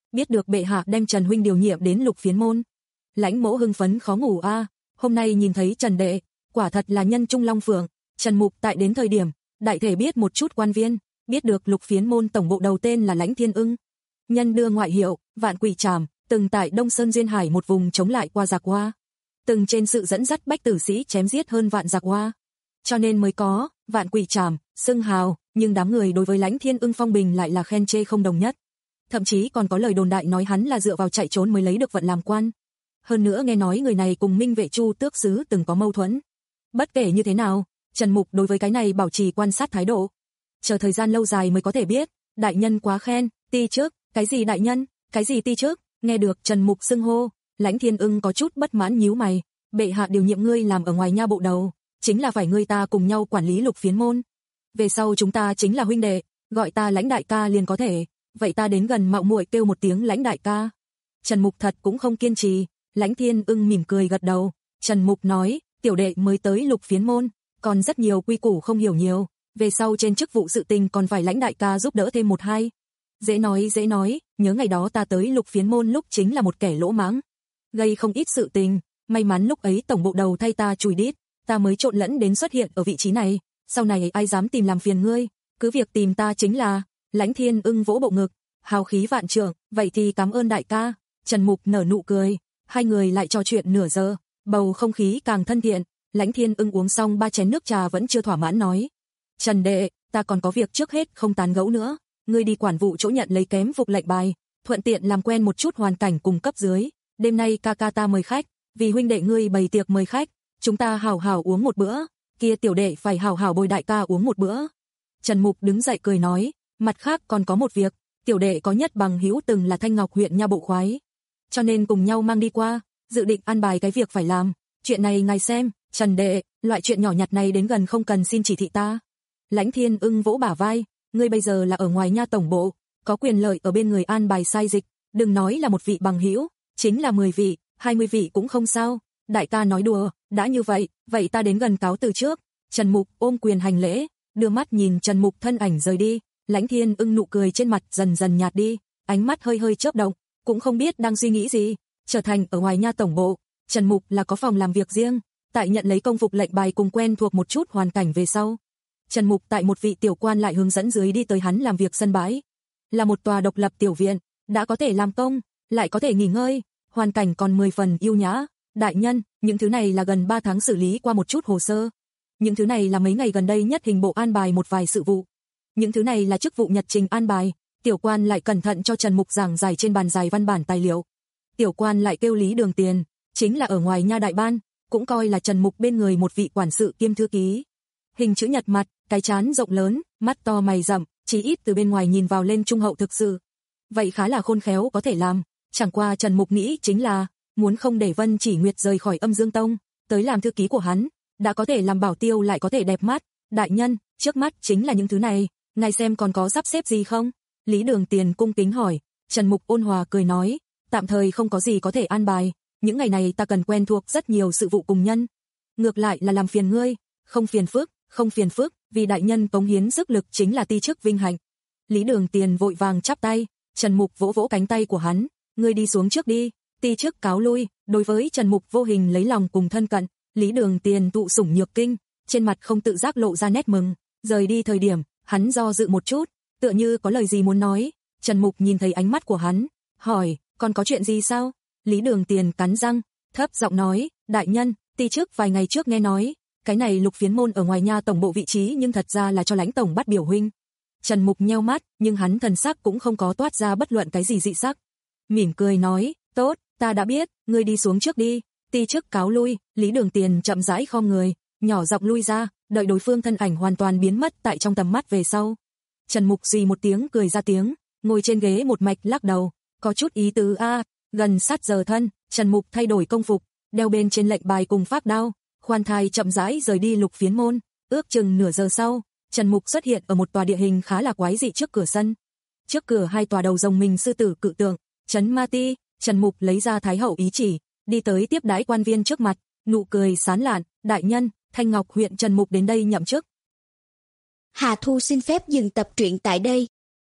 biết được bệ hạ đem Trần huynh điều nhiệm đến Lục Phiến môn. Lãnh Mỗ hưng phấn khó ngủ a, hôm nay nhìn thấy Trần đệ, quả thật là nhân trung long phượng. Trần Mục tại đến thời điểm, đại thể biết một chút quan viên, biết được Lục Phiến môn tổng bộ đầu tên là Lãnh Thiên Ưng. Nhân đưa ngoại hiệu, Vạn Quỷ Trảm, từng tại Đông Sơn Duyên Hải một vùng chống lại qua giặc Hoa. Từng trên sự dẫn dắt bách tử sĩ chém giết hơn vạn giặc Hoa. Cho nên mới có Vạn Quỷ Trảm, xưng hào, nhưng đám người đối với Lãnh Thiên Ưng phong bình lại là khen chê không đồng nhất. Thậm chí còn có lời đồn đại nói hắn là dựa vào chạy trốn mới lấy được vận làm quan. Hơn nữa nghe nói người này cùng Minh Vệ Chu tước sứ từng có mâu thuẫn. Bất kể như thế nào, Trần Mục đối với cái này bảo trì quan sát thái độ. Chờ thời gian lâu dài mới có thể biết, đại nhân quá khen, ti trước, cái gì đại nhân, cái gì ti trước, nghe được Trần Mục xưng hô, Lãnh Thiên Ưng có chút bất mãn nhíu mày, bệ hạ điều nhiệm ngươi làm ở ngoài nha bộ đầu, chính là phải ngươi ta cùng nhau quản lý Lục Phiến môn. Về sau chúng ta chính là huynh đệ, gọi ta Lãnh đại ca liền có thể, vậy ta đến gần mạo muội kêu một tiếng Lãnh đại ca. Trần Mục thật cũng không kiên trì, Lãnh Thiên Ưng mỉm cười gật đầu, Trần Mục nói, tiểu đệ mới tới Lục Phiến môn, còn rất nhiều quy củ không hiểu nhiều, về sau trên chức vụ sự tình còn phải Lãnh đại ca giúp đỡ thêm một hai. Dễ nói dễ nói, nhớ ngày đó ta tới Lục Phiến môn lúc chính là một kẻ lỗ mãng, gây không ít sự tình, may mắn lúc ấy tổng bộ đầu thay ta chùi đít, ta mới trộn lẫn đến xuất hiện ở vị trí này, sau này ai dám tìm làm phiền ngươi, cứ việc tìm ta chính là. Lãnh Thiên Ưng vỗ bộ ngực, hào khí vạn trượng, vậy thì cảm ơn đại ca. Trần Mục nở nụ cười, hai người lại trò chuyện nửa giờ, bầu không khí càng thân thiện. Lãnh Thiên Ưng uống xong ba chén nước trà vẫn chưa thỏa mãn nói, Trần đệ, ta còn có việc trước hết không tán gẫu nữa, ngươi đi quản vụ chỗ nhận lấy kém phục lệnh bài, thuận tiện làm quen một chút hoàn cảnh cùng cấp dưới, đêm nay ca ca ta mời khách, vì huynh đệ ngươi bày tiệc mời khách, chúng ta hảo hảo uống một bữa, kia tiểu đệ phải hảo hảo bồi đại ca uống một bữa. Trần Mục đứng dậy cười nói, mặt khác còn có một việc, tiểu đệ có nhất bằng hữu từng là Thanh Ngọc huyện nha bộ khoái, cho nên cùng nhau mang đi qua, dự định an bài cái việc phải làm, chuyện này ngài xem, Trần đệ, loại chuyện nhỏ nhặt này đến gần không cần xin chỉ thị ta. Lãnh Thiên Ưng vỗ bả vai, ngươi bây giờ là ở ngoài nha tổng bộ, có quyền lợi ở bên người an bài sai dịch, đừng nói là một vị bằng hữu, chính là mười vị, hai mươi vị cũng không sao. Đại ca nói đùa, đã như vậy, vậy ta đến gần cáo từ trước. Trần Mục ôm quyền hành lễ, đưa mắt nhìn Trần Mục thân ảnh rời đi, Lãnh Thiên Ưng nụ cười trên mặt dần dần nhạt đi, ánh mắt hơi hơi chớp động, cũng không biết đang suy nghĩ gì. Trở thành ở ngoài nha tổng bộ, Trần Mục là có phòng làm việc riêng, tại nhận lấy công phục lệnh bài cùng quen thuộc một chút hoàn cảnh về sau. Trần Mục tại một vị tiểu quan lại hướng dẫn dưới đi tới hắn làm việc sân bãi. Là một tòa độc lập tiểu viện, đã có thể làm công, lại có thể nghỉ ngơi, hoàn cảnh còn mười phần yêu nhã. Đại nhân, những thứ này là gần ba tháng xử lý qua một chút hồ sơ. Những thứ này là mấy ngày gần đây nhất hình bộ an bài một vài sự vụ. Những thứ này là chức vụ nhật trình an bài. Tiểu quan lại cẩn thận cho Trần Mục giảng giải trên bàn dài văn bản tài liệu. Tiểu quan lại kêu Lý Đường Tiền, chính là ở ngoài nha đại ban, cũng coi là Trần Mục bên người một vị quản sự kiêm thư ký. Hình chữ nhật mặt, cái trán rộng lớn, mắt to mày rậm, chỉ ít từ bên ngoài nhìn vào lên trung hậu thực sự. Vậy khá là khôn khéo có thể làm, chẳng qua Trần Mục nghĩ chính là muốn không để Vân Chỉ Nguyệt rời khỏi Âm Dương Tông, tới làm thư ký của hắn, đã có thể làm bảo tiêu lại có thể đẹp mắt. Đại nhân, trước mắt chính là những thứ này, ngài xem còn có sắp xếp gì không? Lý Đường Tiền cung kính hỏi. Trần Mục ôn hòa cười nói, tạm thời không có gì có thể an bài, những ngày này ta cần quen thuộc rất nhiều sự vụ cùng nhân. Ngược lại là làm phiền ngươi, không phiền phức, không phiền phức, vì đại nhân cống hiến sức lực chính là ti chức vinh hạnh. Lý Đường Tiền vội vàng chắp tay, Trần Mục vỗ vỗ cánh tay của hắn, ngươi đi xuống trước đi, ti chức cáo lui. Đối với Trần Mục vô hình lấy lòng cùng thân cận, Lý Đường Tiền tụ sủng nhược kinh, trên mặt không tự giác lộ ra nét mừng. Rời đi thời điểm, hắn do dự một chút, tựa như có lời gì muốn nói. Trần Mục nhìn thấy ánh mắt của hắn, hỏi, còn có chuyện gì sao? Lý Đường Tiền cắn răng, thấp giọng nói, đại nhân, ti chức vài ngày trước nghe nói, cái này Lục Phiến môn ở ngoài nha tổng bộ vị trí nhưng thật ra là cho Lãnh tổng bắt biểu huynh. Trần Mục nheo mắt, nhưng hắn thần sắc cũng không có toát ra bất luận cái gì dị sắc. Mỉm cười nói, tốt, ta đã biết, ngươi đi xuống trước đi, ti chức cáo lui. Lý Đường Tiền chậm rãi khom người, nhỏ giọng lui ra, đợi đối phương thân ảnh hoàn toàn biến mất tại trong tầm mắt về sau. Trần Mục xì một tiếng cười ra tiếng, ngồi trên ghế một mạch lắc đầu, có chút ý tứ a. Gần sát giờ thân, Trần Mục thay đổi công phục, đeo bên trên lệnh bài cùng pháp đao, khoan thai chậm rãi rời đi Lục Phiến môn. Ước chừng nửa giờ sau, Trần Mục xuất hiện ở một tòa địa hình khá là quái dị trước cửa sân. Trước cửa hai tòa đầu rồng mình sư tử cự tượng, trấn ma ti. Trần Mục lấy ra Thái hậu ý chỉ, đi tới tiếp đãi quan viên trước mặt, nụ cười sán lạn, đại nhân, Thanh Ngọc huyện Trần Mục đến đây nhậm chức. Hà Thu xin phép dừng tập truyện tại đây.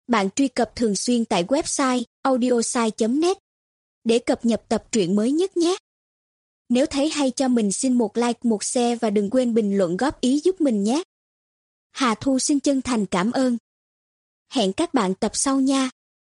bạn truy cập thường xuyên tại website audiosai chấm net để cập nhật tập truyện mới nhất nhé. Nếu thấy hay cho mình xin một like, một share và đừng quên bình luận góp ý giúp mình nhé. Hà Thu xin chân thành cảm ơn. Hẹn các bạn tập sau nha.